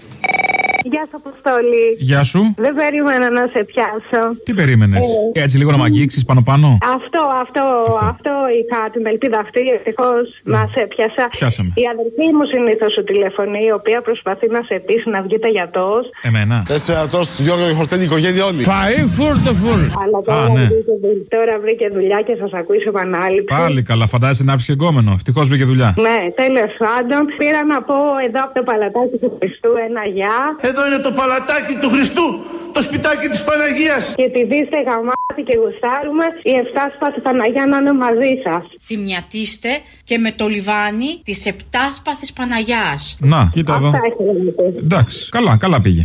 Γεια σου, Αποστόλη. Γεια σου. Δεν περίμενα να σε πιάσω. Τι περίμενες, ε. έτσι λίγο να μ' αγγίξεις πάνω-πάνω. Αυτό, αυτό, αυτό, αυτό είχα την ελπίδα αυτή. Ευτυχώς mm. να σε πιάσα. Πιάσαμε. Η αδερφή μου συνήθως σου τηλεφωνεί, η οποία προσπαθεί να σε πείσει να βγείτε γιατρός. Εμένα. Τέσσερα τόστ, Γιώργο, η χορτένη οικογένεια όλοι. Φαΐ φούρτο φουλ. Αλλά τώρα, Α, ναι. τώρα βρήκε δουλειά και σας ακούει σε επανάληψη. Πάλι καλά, φαντάζεσαι να βρει εγκόμενο. Ευτυχώς βρήκε δουλειά. Ναι, τέλος πάντων. Πήρα να πω εδώ από το παλατάκι του Χριστού ένα γεια. Εδώ είναι το παλατάκι του Χριστού, το σπιτάκι της Παναγίας. Και επειδή είστε γαμάτι και γουστάρουμε, η Επτάσπαθη Παναγιά να είναι μαζί σας. Θυμιατίστε και με το λιβάνι της Επτάσπαθης Παναγιάς. Να, κοίτα εδώ. Εντάξει, καλά, καλά πήγε.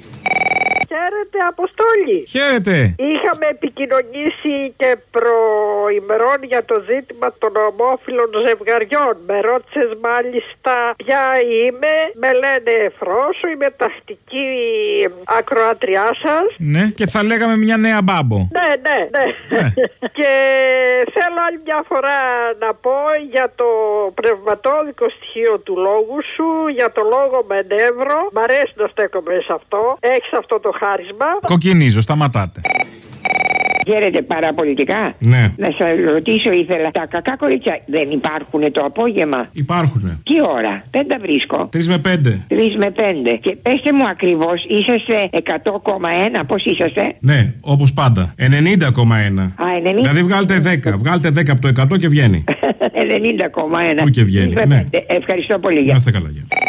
Χαίρετε, Αποστόλη. Χαίρετε. Είχαμε επικοινωνήσει και προημερών για το ζήτημα των ομόφυλων ζευγαριών. Με ρώτησες μάλιστα ποια είμαι. Με λένε Φρόσο, είμαι τακτική ακροατριά σας. Ναι, και θα λέγαμε μια νέα μπάμπο. Ναι, ναι, ναι. ναι. Και θέλω άλλη μια φορά να πω για το πνευματόδικο στοιχείο του λόγου σου, για το λόγο με νεύρο. Μ' αρέσει να στέκομαι σε αυτό. Έχεις αυτό το χάρισμα. Κοκκινίζω, σταματάτε. Χαίρετε, παραπολιτικά. Ναι. Να σας ρωτήσω, ήθελα. Τα κακά κορίτσια δεν υπάρχουν το απόγευμα? Υπάρχουνε. Τι ώρα? Δεν τα βρίσκω. Τρεις με πέντε. Τρεις με πέντε. Και πέστε μου ακριβώς, είσαστε εκατό κόμμα ένα, πώς είσαστε? Ναι, όπως πάντα. ενενήντα κόμμα ένα. Α, ενενήντα. Δηλαδή βγάλτε δέκα. Βγάλτε δέκα από το εκατό και βγαίνει. ενενήντα κόμμα ένα. Πού και βγαίνει. Ναι. Ευχαριστώ πολύ. Να είστε καλά.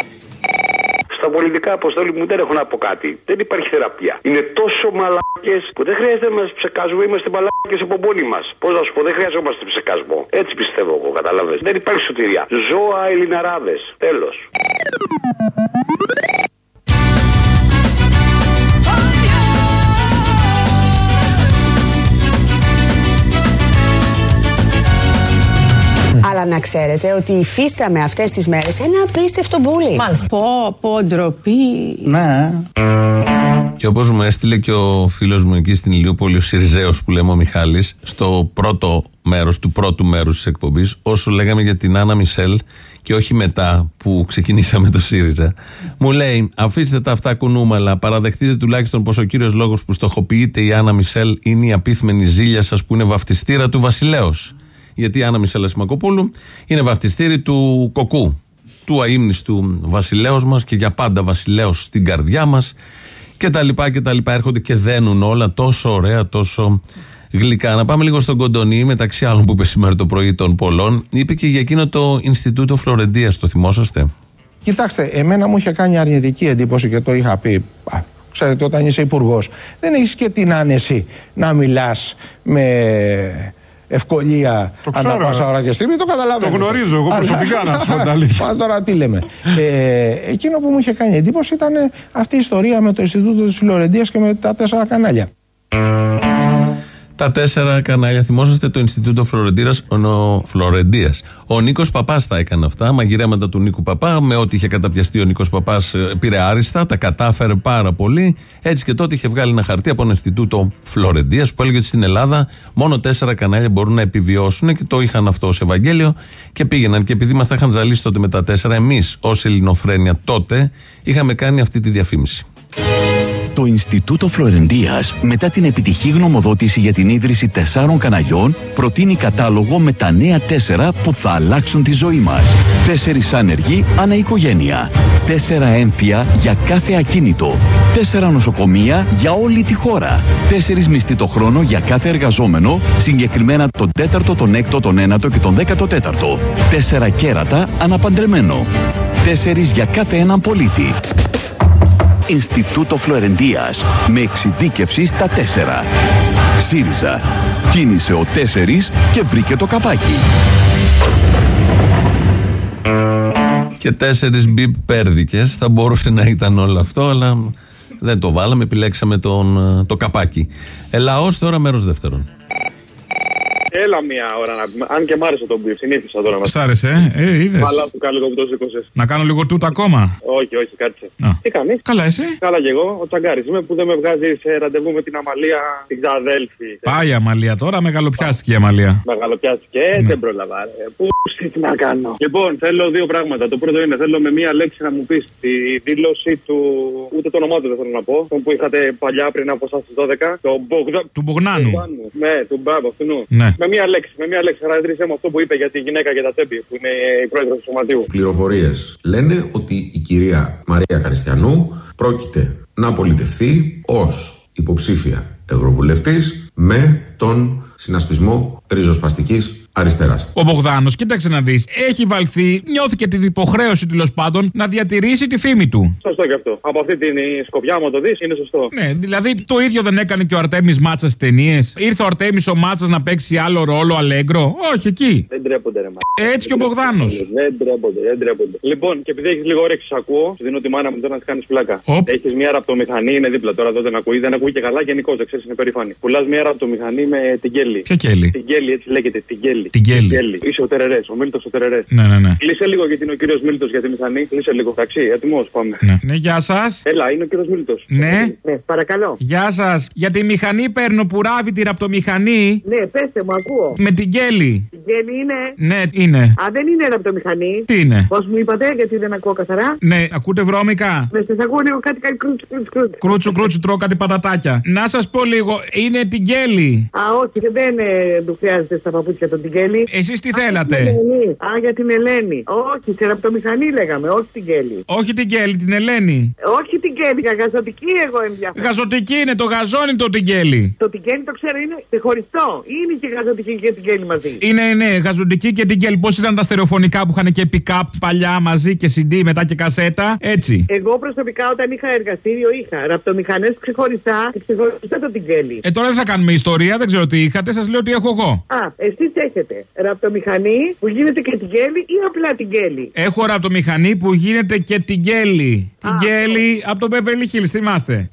Στα πολιτικά, Αποστόλη μου, δεν έχω να πω κάτι. Δεν υπάρχει θεραπεία. Είναι τόσο μαλάκες που δεν χρειάζεται να μας ψεκάζουμε. Είμαστε μαλάκες από μόνοι μας. Πώς να σου πω, δεν χρειαζόμαστε ψεκασμό. Έτσι πιστεύω εγώ, καταλαβαίνεις. Δεν υπάρχει σωτηρία. Ζώα Ελληναράδες. Τέλος. Αλλά να ξέρετε ότι υφίσταμε αυτές τις μέρες ένα απίστευτο μπούλι. Μάλιστα. Πω, πω, ντροπή. Ναι. Και όπως μου έστειλε και ο φίλος μου εκεί στην Ηλιούπολη, ο Σιριζέος που λέμε ο Μιχάλης, στο πρώτο μέρος του πρώτου μέρους της εκπομπής, όσο λέγαμε για την Άννα Μισελ και όχι μετά που ξεκινήσαμε το ΣΥΡΙΖΑ, μου λέει: αφήστε τα αυτά κουνούμαλα, παραδεχτείτε τουλάχιστον πως ο κύριος λόγος που στοχοποιείται η Άννα Μισελ είναι η απίθμενη ζήλια σας που είναι βαφτιστήρα του βασιλέως. Γιατί η Άννα Μισελ Ασημακοπούλου είναι βαφτιστήρι του κοκκού, του αείμνηστου βασιλέως μας και για πάντα βασιλέως στην καρδιά μας και τα λοιπά και τα λοιπά. Έρχονται και δένουν όλα τόσο ωραία, τόσο γλυκά. Να πάμε λίγο στον Κοντονή, μεταξύ άλλων που είπε σήμερα το πρωί των πολλών, είπε και για εκείνο το Ινστιτούτο Φλωρεντίας, το θυμόσαστε? Κοιτάξτε, εμένα μου είχε κάνει αρνητική εντύπωση και το είχα πει. Α, ξέρετε, όταν είσαι υπουργός, δεν έχεις και την άνεση να μιλάς με ευκολία ανά πάσα ώρα και στιγμή. Το καταλαβαίνω. Το γνωρίζω εγώ προσωπικά, να σου πω την αλήθεια. Τώρα τι λέμε. ε, εκείνο που μου είχε κάνει εντύπωση ήταν αυτή η ιστορία με το Ινστιτούτο της Φλωρεντίας και με τα τέσσερα κανάλια. Τα τέσσερα κανάλια, θυμόσαστε το Ινστιτούτο Φλωρεντίας. Ο Νίκος Παπάς τα έκανε αυτά, μαγειρέματα του Νίκου Παπά, με ό,τι είχε καταπιαστεί ο Νίκος Παπάς πήρε άριστα, τα κατάφερε πάρα πολύ. Έτσι και τότε είχε βγάλει ένα χαρτί από ένα Ινστιτούτο Φλωρεντίας που έλεγε ότι στην Ελλάδα μόνο τέσσερα κανάλια μπορούν να επιβιώσουν και το είχαν αυτό ως Ευαγγέλιο και πήγαιναν. Και επειδή μας τα είχαν ζαλίσει τότε με τα τέσσερα, εμείς ως Ελληνοφρένεια τότε είχαμε κάνει αυτή τη διαφήμιση. Το Ινστιτούτο Φλωρεντίας, μετά την επιτυχή γνωμοδότηση για την ίδρυση τεσσάρων καναλιών, προτείνει κατάλογο με τα νέα τέσσερα που θα αλλάξουν τη ζωή μας. Τέσσερις άνεργοι ανά οικογένεια. Τέσσερα έμφυα για κάθε ακίνητο. Τέσσερα νοσοκομεία για όλη τη χώρα. Τέσσερις μισθοί το χρόνο για κάθε εργαζόμενο, συγκεκριμένα τον τέταρτο, τον έκτο, τον ένατο και τον δέκατο τέταρτο. Τέσσερα κέρατα αναπαντρεμένο. Τέσσερις για κάθε έναν πολίτη. Ινστιτούτο Φλωρεντίας, με εξειδίκευση στα τέσσερα. ΣΥΡΙΖΑ. Κίνησε ο τέσσερις και βρήκε το καπάκι. Και τέσσερις μπιπ πέρδικες. Θα μπορούσε να ήταν όλο αυτό, αλλά δεν το βάλαμε. Επιλέξαμε τον, το καπάκι. Ελαός τώρα, μέρος δεύτερον. Έλα μία ώρα να πούμε. Αν και μ' άρεσε τον μπιφ, συνήθισα τώρα. Σ' άρεσε, ε, ε είδες. Αλλά του κάνω λίγο που το σήκωσες. Να κάνω λίγο τούτα ακόμα. Όχι, όχι, κάτσε. Α. Τι κάνεις? Καλά, εσύ. Καλά κι εγώ. Ο Τσαγκάρης είμαι που δεν με βγάζει σε ραντεβού με την Αμαλία, την ξαδέλφη. Πάει η Αμαλία τώρα, μεγαλοπιάστηκε η Αμαλία. Μεγαλοπιάστηκε, ε, ναι. Δεν πρόλαβα. Πού τι να κάνω. Λοιπόν, θέλω δύο πράγματα. Το πρώτο είναι θέλω με μία λέξη να μου πεις τη δήλωση του. Ούτε το όνομά του δεν θέλω να πω. Τον που είχατε παλιά πριν από εσάς στις δώδεκα. Το Μπογδα... Του Μπογνάνου. Ναι, του Μπάμπο αυτού. Ναι. Με μία λέξη, με μία λέξη. Χαρακτήρισε με αυτό που είπε για τη γυναίκα και τα τέμπη, που είναι η πρόεδρος του σωματείου. Πληροφορίες λένε ότι η κυρία Μαρία Χαριστιανού πρόκειται να πολιτευθεί ως υποψήφια ευρωβουλευτής με τον συνασπισμό ριζοσπαστικής αριστεράς. Ο Μπογδάνος, κοίταξε να δεις, έχει βαλθεί, νιώθηκε την υποχρέωση τέλος πάντων να διατηρήσει τη φήμη του. Σωστό και αυτό. Από αυτή την σκοπιά μου το δεις, είναι σωστό. Ναι, δηλαδή το ίδιο δεν έκανε και ο Αρτέμις Μάτσας στις ταινίες. Ήρθε ο Αρτέμις ο Μάτσας να παίξει άλλο ρόλο, αλέγκρο. Όχι, εκεί. Δεν τρέπονται, ρε μα. Έτσι και ο Μπογδάνος. Δεν τρέπονται, δεν τρέπονται. Λοιπόν, και επειδή έχεις λίγο όρεξη, ακούω, σου δίνω τη μάνα μου τώρα να τη κάνεις πλάκα. Έχεις μια ραπτομηχανή, είναι δίπλα τώρα, τότε δεν ακούει, δεν ακούει και καλά γενικώς, δεν ξέρεις, είναι περήφανη. Πουλάς μια ραπτομηχανή με την Κέλλη. Ποια Κέλλη? Την Κέλλη, έτσι λέγεται, την Κέλλη. Την Κέλλη. Είσαι ο Τερερές, ο Μίλτος ο Τερερές. Ναι, ναι, ναι. Κλείσε λίγο γιατί είναι ο κύριος Μίλτος για τη μηχανή. Κλείσε λίγο, ταξί, έτοιμος, πάμε. Ναι, ναι, γεια σας. Έλα, είναι ο κύριος Μίλτος. Ναι. Ναι, παρακαλώ. Γεια σας. Για τη μηχανή παίρνω που ράβει τη ραπτομηχανή. Ναι, πέστε μου, ακούω. Με την Κέλλη. Την Κέλλη είναι. Ναι, είναι. Α, δεν είναι ραπτομηχανή. Τι είναι? Πώς μου είπατε, γιατί δεν ακούω καθαρά. Ναι, ακούτε βρώμικα. Ναι, σας ακούω λίγο κάτι, κάτι κρούτσου, κρούτσου, κρούτσου. Κρούτσου, κρούτσου, τρώω κάτι πατατάκια. Να σας πω λίγο, είναι την Κέλλη. Α, όχι, δεν ε, του χρειάζεται στα παπούτσια τον την Κέλλη. Εσείς τι θέλατε? Α, για την Ελένη. Όχι, σε ραπτομηχανή λέγαμε, όχι την Κέλλη. Όχι την Κέλλη, την Ελένη. Όχι την Κέλλη, για γαζωτική εγώ ενδιαφέρον. Γαζωτική είναι, το γαζόνι το την Κέλλη. Το την Κέλλη το ξέρω, είναι ξεχωριστό. Είναι και γαζωτική και την Κέλλη μαζί. Είναι, ναι, γαζωτική και την Κέλλη. Πώς ήταν τα στερεοφωνικά που είχαν και pick-up παλιά μαζί και σι ντι μετά και κασέτα, έτσι. Εγώ προσωπικά όταν είχα εργαστήριο είχα ραπτομηχανές ξεχωριστά και ξεχωριστά το την Κέλλη. Ε, τώρα δεν θα κάνουμε ιστορία, δεν ξέρω τι είχατε, σας λέω ότι έχω εγώ. Α, εσείς έχετε ραπτομηχανή που γίνεται και την Κέλλη ή απλά την Κέλλη? Έχω ραπτομηχανή που γίνεται και την Κέλλη. Την Κέλλη από το Beverly Hills, θυμάστε.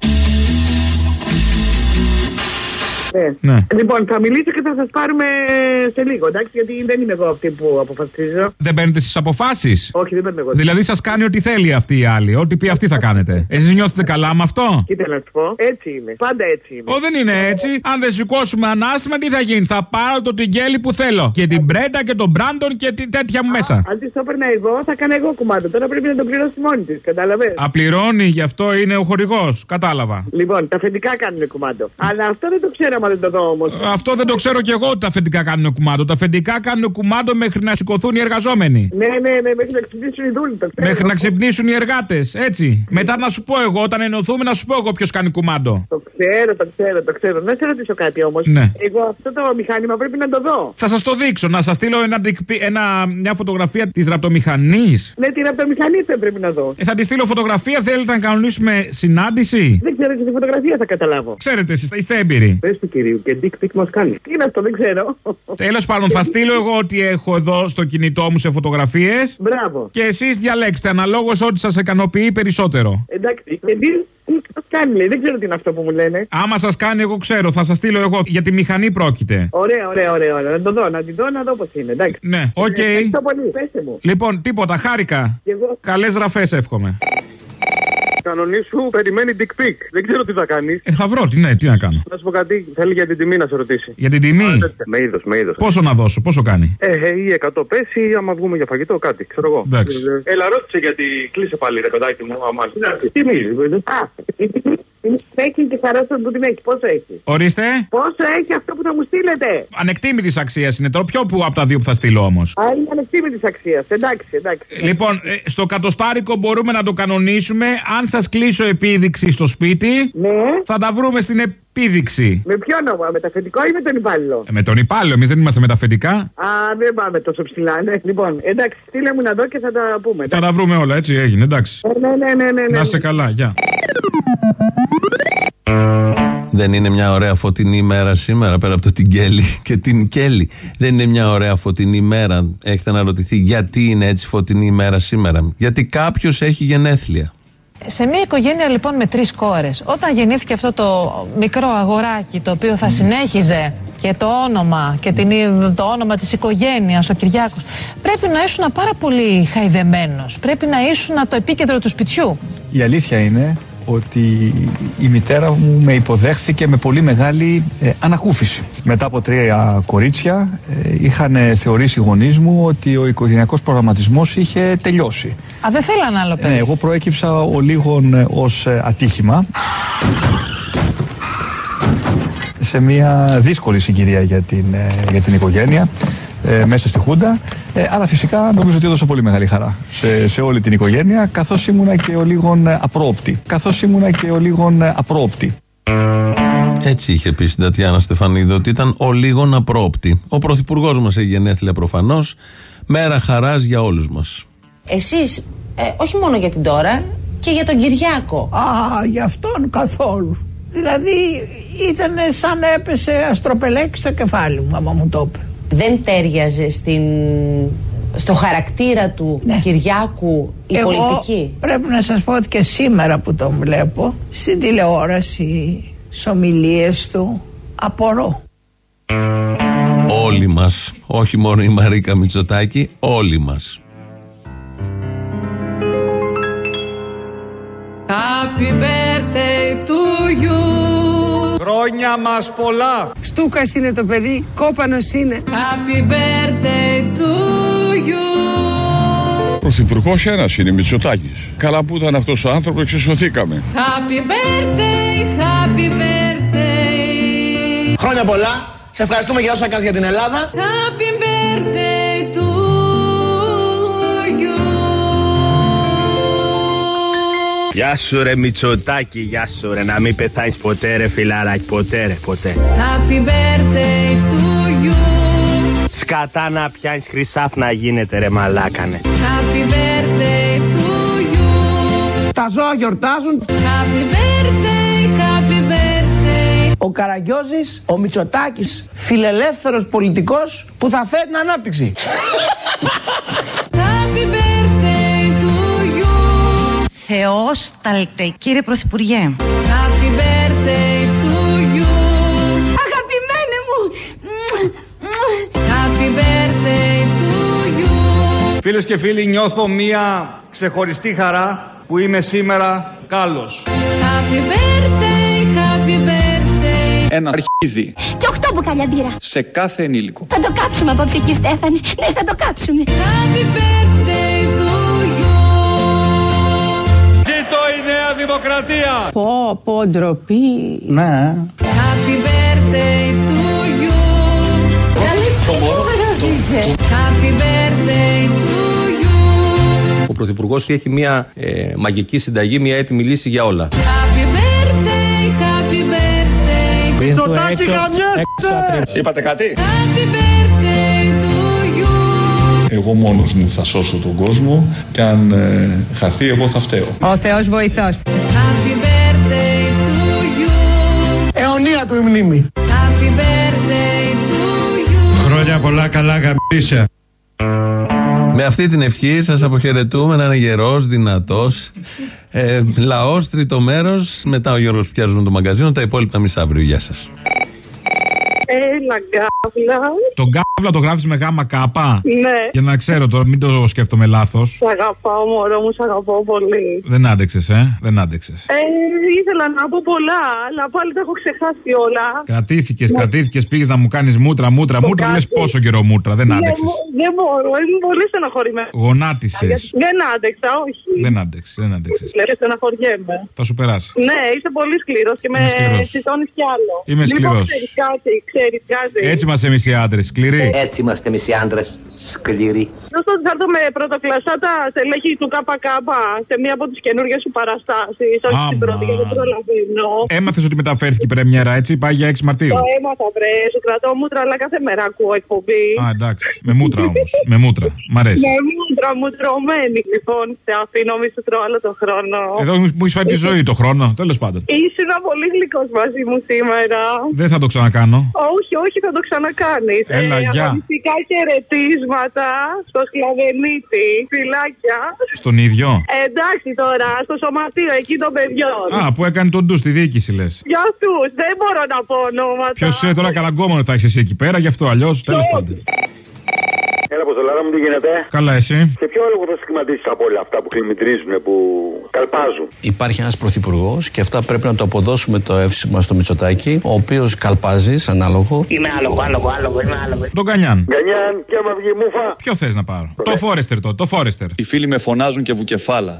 Ναι. Ναι. Λοιπόν, θα μιλήσω και θα σας πάρουμε σε λίγο, εντάξει, γιατί δεν είμαι εγώ αυτή που αποφασίζω. Δεν παίρνετε στις αποφάσεις? Όχι, δεν παίρνω εγώ. Δηλαδή σας κάνει ό,τι θέλει αυτή η άλλη. Ό,τι πει αυτή θα κάνετε. Εσείς νιώθετε καλά με αυτό? Κοίτα να σου πω, έτσι είμαι. Πάντα έτσι είμαι. Ω, δεν είναι έτσι. Αν δεν σηκώσουμε ανάστημα, τι θα γίνει? Θα πάρω το τιγκέλι που θέλω. Και την Μπρέντα και τον Μπράντον και τέτοια μου μέσα. Αν τη το έπαιρνα εγώ, θα κάνω εγώ κουμάντο. Τώρα πρέπει να το πληρώσει μόνη τη, κατάλαβε. Απληρώνει, γι' αυτό είναι ο χορηγός. Κατάλαβα. Λοιπόν, τα αφεντικά κάνουν κουμάντο. Αλλά αυτό δεν το ξέρω, άμα δεν το δω όμως. Αυτό δεν το ξέρω κι εγώ ότι τα αφεντικά κάνουν κουμάντο. Τα αφεντικά κάνουν κουμάντο μέχρι να σηκωθούν οι εργαζόμενοι. Ναι, ναι, ναι, μέχρι να ξυπνήσουν οι δούλοι. Το ξέρω. Μέχρι να ξυπνήσουν οι εργάτες. Έτσι. Μετά να σου πω εγώ, όταν ενωθούμε, να σου πω εγώ ποιος κάνει κουμάντο. Το ξέρω, το ξέρω, το ξέρω. Να σε ρωτήσω κάτι όμως. Ναι. Εγώ αυτό το μηχάνημα πρέπει να το δω. Θα σας το δείξω. Να σας στείλω ένα, ένα, μια φωτογραφία της ραπτομηχανής. Ναι, τη ραπτομηχανή δεν πρέπει να δω. Ε, θα τη στείλω φωτογραφία. Θέλετε να κανονίσουμε συνάντηση? Δεν ξέρω και τη φωτογραφία θα καταλάβω. Ξέρετε, εσείς είστε έμπειροι. Πες του κυρίου και dick pic μας κάνει. Τι είναι αυτό, δεν ξέρω. Τέλος πάντων, θα στείλω εγώ ό,τι έχω εδώ στο κινητό μου σε φωτογραφίες. Μπράβο. Και εσείς διαλέξτε αναλόγως ό,τι σας ικανοποιεί περισσότερο. Εντάξει, με τι σας κάνει, λέει. Δεν ξέρω τι είναι αυτό που μου λένε. Άμα σας κάνει, εγώ ξέρω. Θα σας στείλω εγώ. Για τη μηχανή πρόκειται. Ωραία, ωραία, ωραία. ωραία. Να το δω, να την δω, να δω πώς είναι. Εντάξει. Ναι, οκ. Okay. Ευχαριστώ πολύ, πέστε μου. Λοιπόν, τίποτα, χάρηκα. Καλές ραφές εύχομαι. Κανονίσου περιμένει dick pic. Δεν ξέρω τι θα κάνει. Ε, θα βρω, τι, ναι, τι να κάνω. Να σου πω κάτι, θέλει για την τιμή να σε ρωτήσει. Για την τιμή? Α, με είδος, με είδος. Πόσο να δώσω, πόσο κάνει? Ε, ε, ή εκατό πέσει, ή άμα βγούμε για φαγητό, κάτι, ξέρω εγώ. Εντάξει. Έλα, ρώτησε γιατί κλείσε πάλι, ρε παιδάκι μου, αμάν. Τι μίλησε, Α, έχει τη χαρά που την έχει. Πόσο έχει? Ορίστε. Πόσο έχει αυτό που θα μου στείλετε? Ανεκτήμητης αξίας είναι τώρα. Ποιο που από τα δύο που θα στείλω όμως? Α, είναι ανεκτήμητης αξίας. Εντάξει, εντάξει. Λοιπόν, ε, στο κατοστάρικο μπορούμε να το κανονίσουμε. Αν σας κλείσω επίδειξη στο σπίτι, ναι, θα τα βρούμε στην επίδειξη. Με ποιο όνομα, με τα αφεντικό ή με τον υπάλληλο? Ε, με τον υπάλληλο, εμείς δεν είμαστε με τα αφεντικά. Α, δεν πάμε τόσο ψηλά, ναι. Λοιπόν, εντάξει, στείλε μου να δω και θα τα πούμε. Εντάξει. Θα τα βρούμε όλα, έτσι έγινε, εντάξει. Ε, ναι, ναι, ναι, ναι, ναι. Να είσαι καλά, γεια. Δεν είναι μια ωραία φωτεινή ημέρα σήμερα, πέρα από το την Κέλλη και την Κέλλη? Δεν είναι μια ωραία φωτεινή ημέρα? Έχετε αναρωτηθεί γιατί είναι έτσι φωτεινή ημέρα σήμερα? Γιατί κάποιος έχει γενέθλια. Σε μια οικογένεια λοιπόν με τρεις κόρες, όταν γεννήθηκε αυτό το μικρό αγοράκι το οποίο θα συνέχιζε και το όνομα και την, το όνομα της οικογένειας, ο Κυριάκος, πρέπει να ήσουν πάρα πολύ χαϊδεμένος, πρέπει να ήσουν το επίκεντρο του σπιτιού. Η αλήθεια είναι ότι η μητέρα μου με υποδέχθηκε με πολύ μεγάλη ε, ανακούφιση. Μετά από τρία κορίτσια ε, είχαν θεωρήσει οι γονείς μου ότι ο οικογενειακός προγραμματισμός είχε τελειώσει. Α, δεν θέλανε άλλο παιδί. Ναι, εγώ προέκυψα ο λίγον ε, ως ε, ατύχημα σε μια δύσκολη συγκυρία για την, ε, για την οικογένεια. Ε, μέσα στη Χούντα, ε, αλλά φυσικά νομίζω ότι έδωσα πολύ μεγάλη χαρά σε, σε όλη την οικογένεια, καθώς ήμουνα και ο λίγον απρόοπτη. Καθώς ήμουνα και ο λίγον απρόοπτη. Έτσι είχε πει στην Τατιάνα Στεφανίδου, ότι ήταν ο λίγον απρόοπτη. Ο πρωθυπουργός μας έχει γενέθλια προφανώς. Μέρα χαράς για όλους μας. Εσείς, ε, όχι μόνο για την τώρα, και για τον Κυριάκο. Α, για αυτόν καθόλου. Δηλαδή ήταν σαν έπεσε αστροπελέκι στο κεφάλι μου, άμα μου το είπε. Δεν τέριαζε στην... στο χαρακτήρα του, ναι, Κυριάκου η Εγώ πολιτική. Πρέπει να σας πω ότι και σήμερα που τον βλέπω στην τηλεόραση, στις ομιλίες του, απορώ. Όλοι μας, όχι μόνο η Μαρίκα Μητσοτάκη, όλοι μας. Happy birthday to you. Χρόνια μας πολλά. Στούκας είναι το παιδί, κόπανος είναι. Happy birthday to you. Πρωθυπουργός ένας είναι, Μητσοτάκης. Καλά που ήταν αυτός ο άνθρωπος, εξισωθήκαμε. Happy birthday, happy birthday. Χρόνια πολλά. Σε ευχαριστούμε για όσα κάνεις για την Ελλάδα. Happy birthday to you. Γεια σου ρε Μητσοτάκη, γεια σου ρε, να μην πεθάνεις ποτέ ρε φιλαράκι, ποτέ ρε, ποτέ. Happy birthday to you. Σκατά να πιάνεις, χρυσάφ να γίνεται ρε μαλάκανε. Happy birthday to you. Τα ζώα γιορτάζουν. Happy birthday, happy birthday. Ο Καραγκιόζης, ο Μητσοτάκης, φιλελεύθερος πολιτικός που θα φέρει την ανάπτυξη. Happy birthday to you. Θεόσταλτε, κύριε Πρωθυπουργέ. Happy birthday to you. Αγαπημένε μου. Happy birthday to you. Φίλες και φίλοι, νιώθω μία ξεχωριστή χαρά που είμαι σήμερα κάλος. Happy birthday, happy birthday. Ένα αρχίδι. Και οχτώ μπουκάλια μπύρα. Σε κάθε ενήλικο. Θα το κάψουμε απόψε εκεί, Στέφανη. Ναι, θα το κάψουμε. Happy birthday to you. Ζήτω η Νέα Δημοκρατία. Πω, πω, ντροπή. Ναι. Happy birthday to you. Happy birthday to you. Ο Πρωθυπουργός έχει μια ε, μαγική συνταγή, μια έτοιμη λύση για όλα. Happy birthday, happy birthday. Μητσοτάκη γαμιέστε! Είπατε κάτι? Happy birthday to you. Εγώ μόνος μου θα σώσω τον κόσμο και αν ε, χαθεί εγώ θα φταίω. Ο Θεός βοηθός. Happy birthday to you. Αιωνία του η μνήμη. Happy Happy birthday to you. Χρόνια πολλά, καλά γαμπίσια. Με αυτή την ευχή σας αποχαιρετούμε. Να είναι γερός, δυνατός, ε, λαός, τρίτο μέρος. Μετά ο Γιώργος Πιάζος με το μαγκαζίνο. Τα υπόλοιπα εμείς αύριο. Γεια σας. Έλα, Γκάβλα. Τον Γκάβλα το γράφεις με γάμα κάπα. Ναι. Για να ξέρω τώρα, μην το σκέφτομαι λάθος. Σ' αγαπάω, μωρό μου, σ' αγαπάω πολύ. Δεν άντεξες, ε, δεν άντεξες. Ε, ήθελα να πω πολλά, αλλά πάλι τα έχω ξεχάσει όλα. Κρατήθηκες, Ναι. κρατήθηκες, πήγες να μου κάνεις μούτρα, μούτρα, Το μούτρα. κάτι. Λες πόσο καιρό μούτρα, δεν Ναι, άντεξες. μο- δεν μπορώ, είμαι πολύ στεναχωρημένη. Γονάτισες. Δεν άντεξα, όχι. Δεν άντεξες, δεν άντεξες. Λέω και στεναχωριέμαι. Θα σου περάσει. Ναι, είσαι πολύ σκληρός και με Είμαι σκληρός. συζώνεις κι άλλο. Είμαι Λοιπόν, σκληρός. ξέρεις κάτι, ξέρεις κάτι. Έτσι είμαστε εμείς οι άντρες, σκληροί. Έτσι είμαστε εμείς οι άντρες, σκληροί. Δώστε ότι θα έρθω με πρωτοκλασσά τα στελέχη του ΚΚ σε μία από τις καινούργιες σου παραστάσεις. Όχι στην πρώτη, γιατί δεν προλαβαίνω. Έμαθες ότι μεταφέρθηκε η πρεμιέρα, έτσι, πάει για έξι Μαρτίου. Το έμαθα, βρε. Σου κρατώ μούτρα, αλλά κάθε μέρα ακούω εκπομπή. Α, εντάξει. Με μούτρα όμως. Με μούτρα. Μ' αρέσει. Με μούτρα μου τρωμένη. Λοιπόν, σε αφήνω, μη σου τρώω άλλο το χρόνο. Εδώ μου έχει φάει τη ζωή το χρόνο, τέλος πάντων. Ήσουν πολύ γλυκός μαζί μου σήμερα. Δεν θα το ξανακάνω. Όχι, όχι, θα το ξανακάνεις. Έλα, γεια. Αγωνιστικά χαιρετίσματα στο Σκλαβενίτη. Φιλάκια. Στον ίδιο. Ε, εντάξει τώρα, στο σωματείο εκεί των παιδιών. Α, που έκανε τον ντου στη διοίκηση, λες. Για αυτούς, δεν μπορώ να πω ονόματα. Ποιος είσαι τώρα, καναγκόμενο θα έχεις εσύ εκεί πέρα, γι' αυτό αλλιώς, τέλος πάντων. Έλα, Αποστολάρα μου, τι γίνεται. Καλά, εσύ. Σε ποιο λόγο θα σχηματίσεις από όλα αυτά που κλιμητρίζουν, που καλπάζουν. Υπάρχει ένας πρωθυπουργός και αυτά πρέπει να το αποδώσουμε το εύσημα στο Μητσοτάκη, ο οποίος καλπάζει σαν άλογο. Είμαι άλογο, άλογο, άλογο, είμαι άλογο. Τον Γκανιάν. Γκανιάν και άμα βγει μούφα. Ποιο θες να πάρω. Το Φόρεστερ το, το Φόρεστερ. Οι φίλοι με φωνάζουν και βουκεφάλα.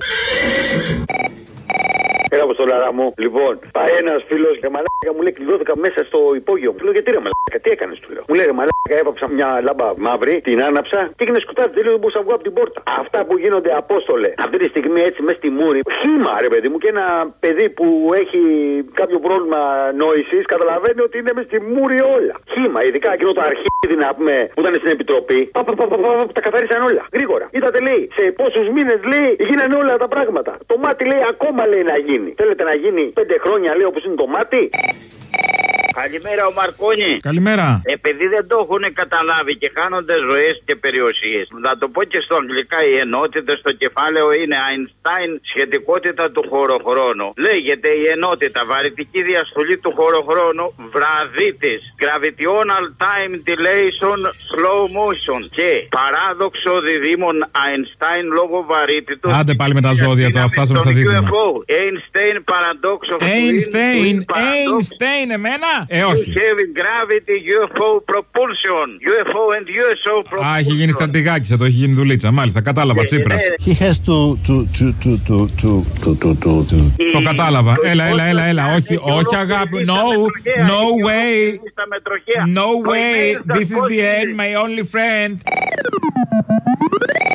Έλα, Αποστολάρα μου. Λοιπόν, πάει ένας φίλος και μαλάκα μου λέει κλειδώθηκα μέσα στο υπόγειο. Του λέω γιατί ρε μαλάκα, τι έκανες, του λέω. Μου λέει ρε μαλάκα, έβαψα μια λάμπα μαύρη, την άναψα και έγινε σκουτάκι. Δεν λέω δεν μπορούσα να βγω από την πόρτα. Αυτά που γίνονται, Απόστολε, αυτή τη στιγμή έτσι μέσα στη μούρη. Χήμα, ρε παιδί μου, και ένα παιδί που έχει κάποιο πρόβλημα νόησης καταλαβαίνει ότι είναι μέσα στη μούρη όλα. Χήμα, ειδικά εκείνο το αρχίδι να πούμε που ήταν στην επιτροπή. Πα, πα, πα, πα, πα, τα καθαρίσαν όλα. Γρήγορα. Είδατε λέει, σε πόσους μήνες λέει γίνανε όλα τα πράγματα. Το μάτι λέει ακόμα λέει να γίνει. Θέλετε να γίνει πέντε χρόνια, λέει, όπως είναι το μάτι. Καλημέρα, ο Μαρκόνι. Καλημέρα. Επειδή δεν το έχουν καταλάβει και χάνονται ζωές και περιουσίες, να το πω και στο αγγλικά, οι ενότητες στο κεφάλαιο είναι Einstein, σχετικότητα του χωροχρόνου. Λέγεται η ενότητα, βαρυτική διαστολή του χωροχρόνου, βραδίτης, gravitational time dilation, slow motion και παράδοξο διδήμων Einstein λόγω βαρύτητος. Άντε πάλι με τα ζώδια τώρα, φτάσαμε στα δίδυμα. Einstein paradox of Einstein, Einstein, εμένα. Ε, όχι. Having gravity, γιου εφ ο propulsion, γιου εφ ο and γιου ες ο propulsion. Α, έχει γίνει στρατηγάκης εδώ, έχει γίνει δουλίτσα. Μάλιστα, κατάλαβα, Τσίπρας. He has to, to, to, to, to, to, to, to, to. Το κατάλαβα. Έλα, έλα, έλα, έλα. Όχι, όχι αγάπη. No, no way. No way. This is the end, my only friend.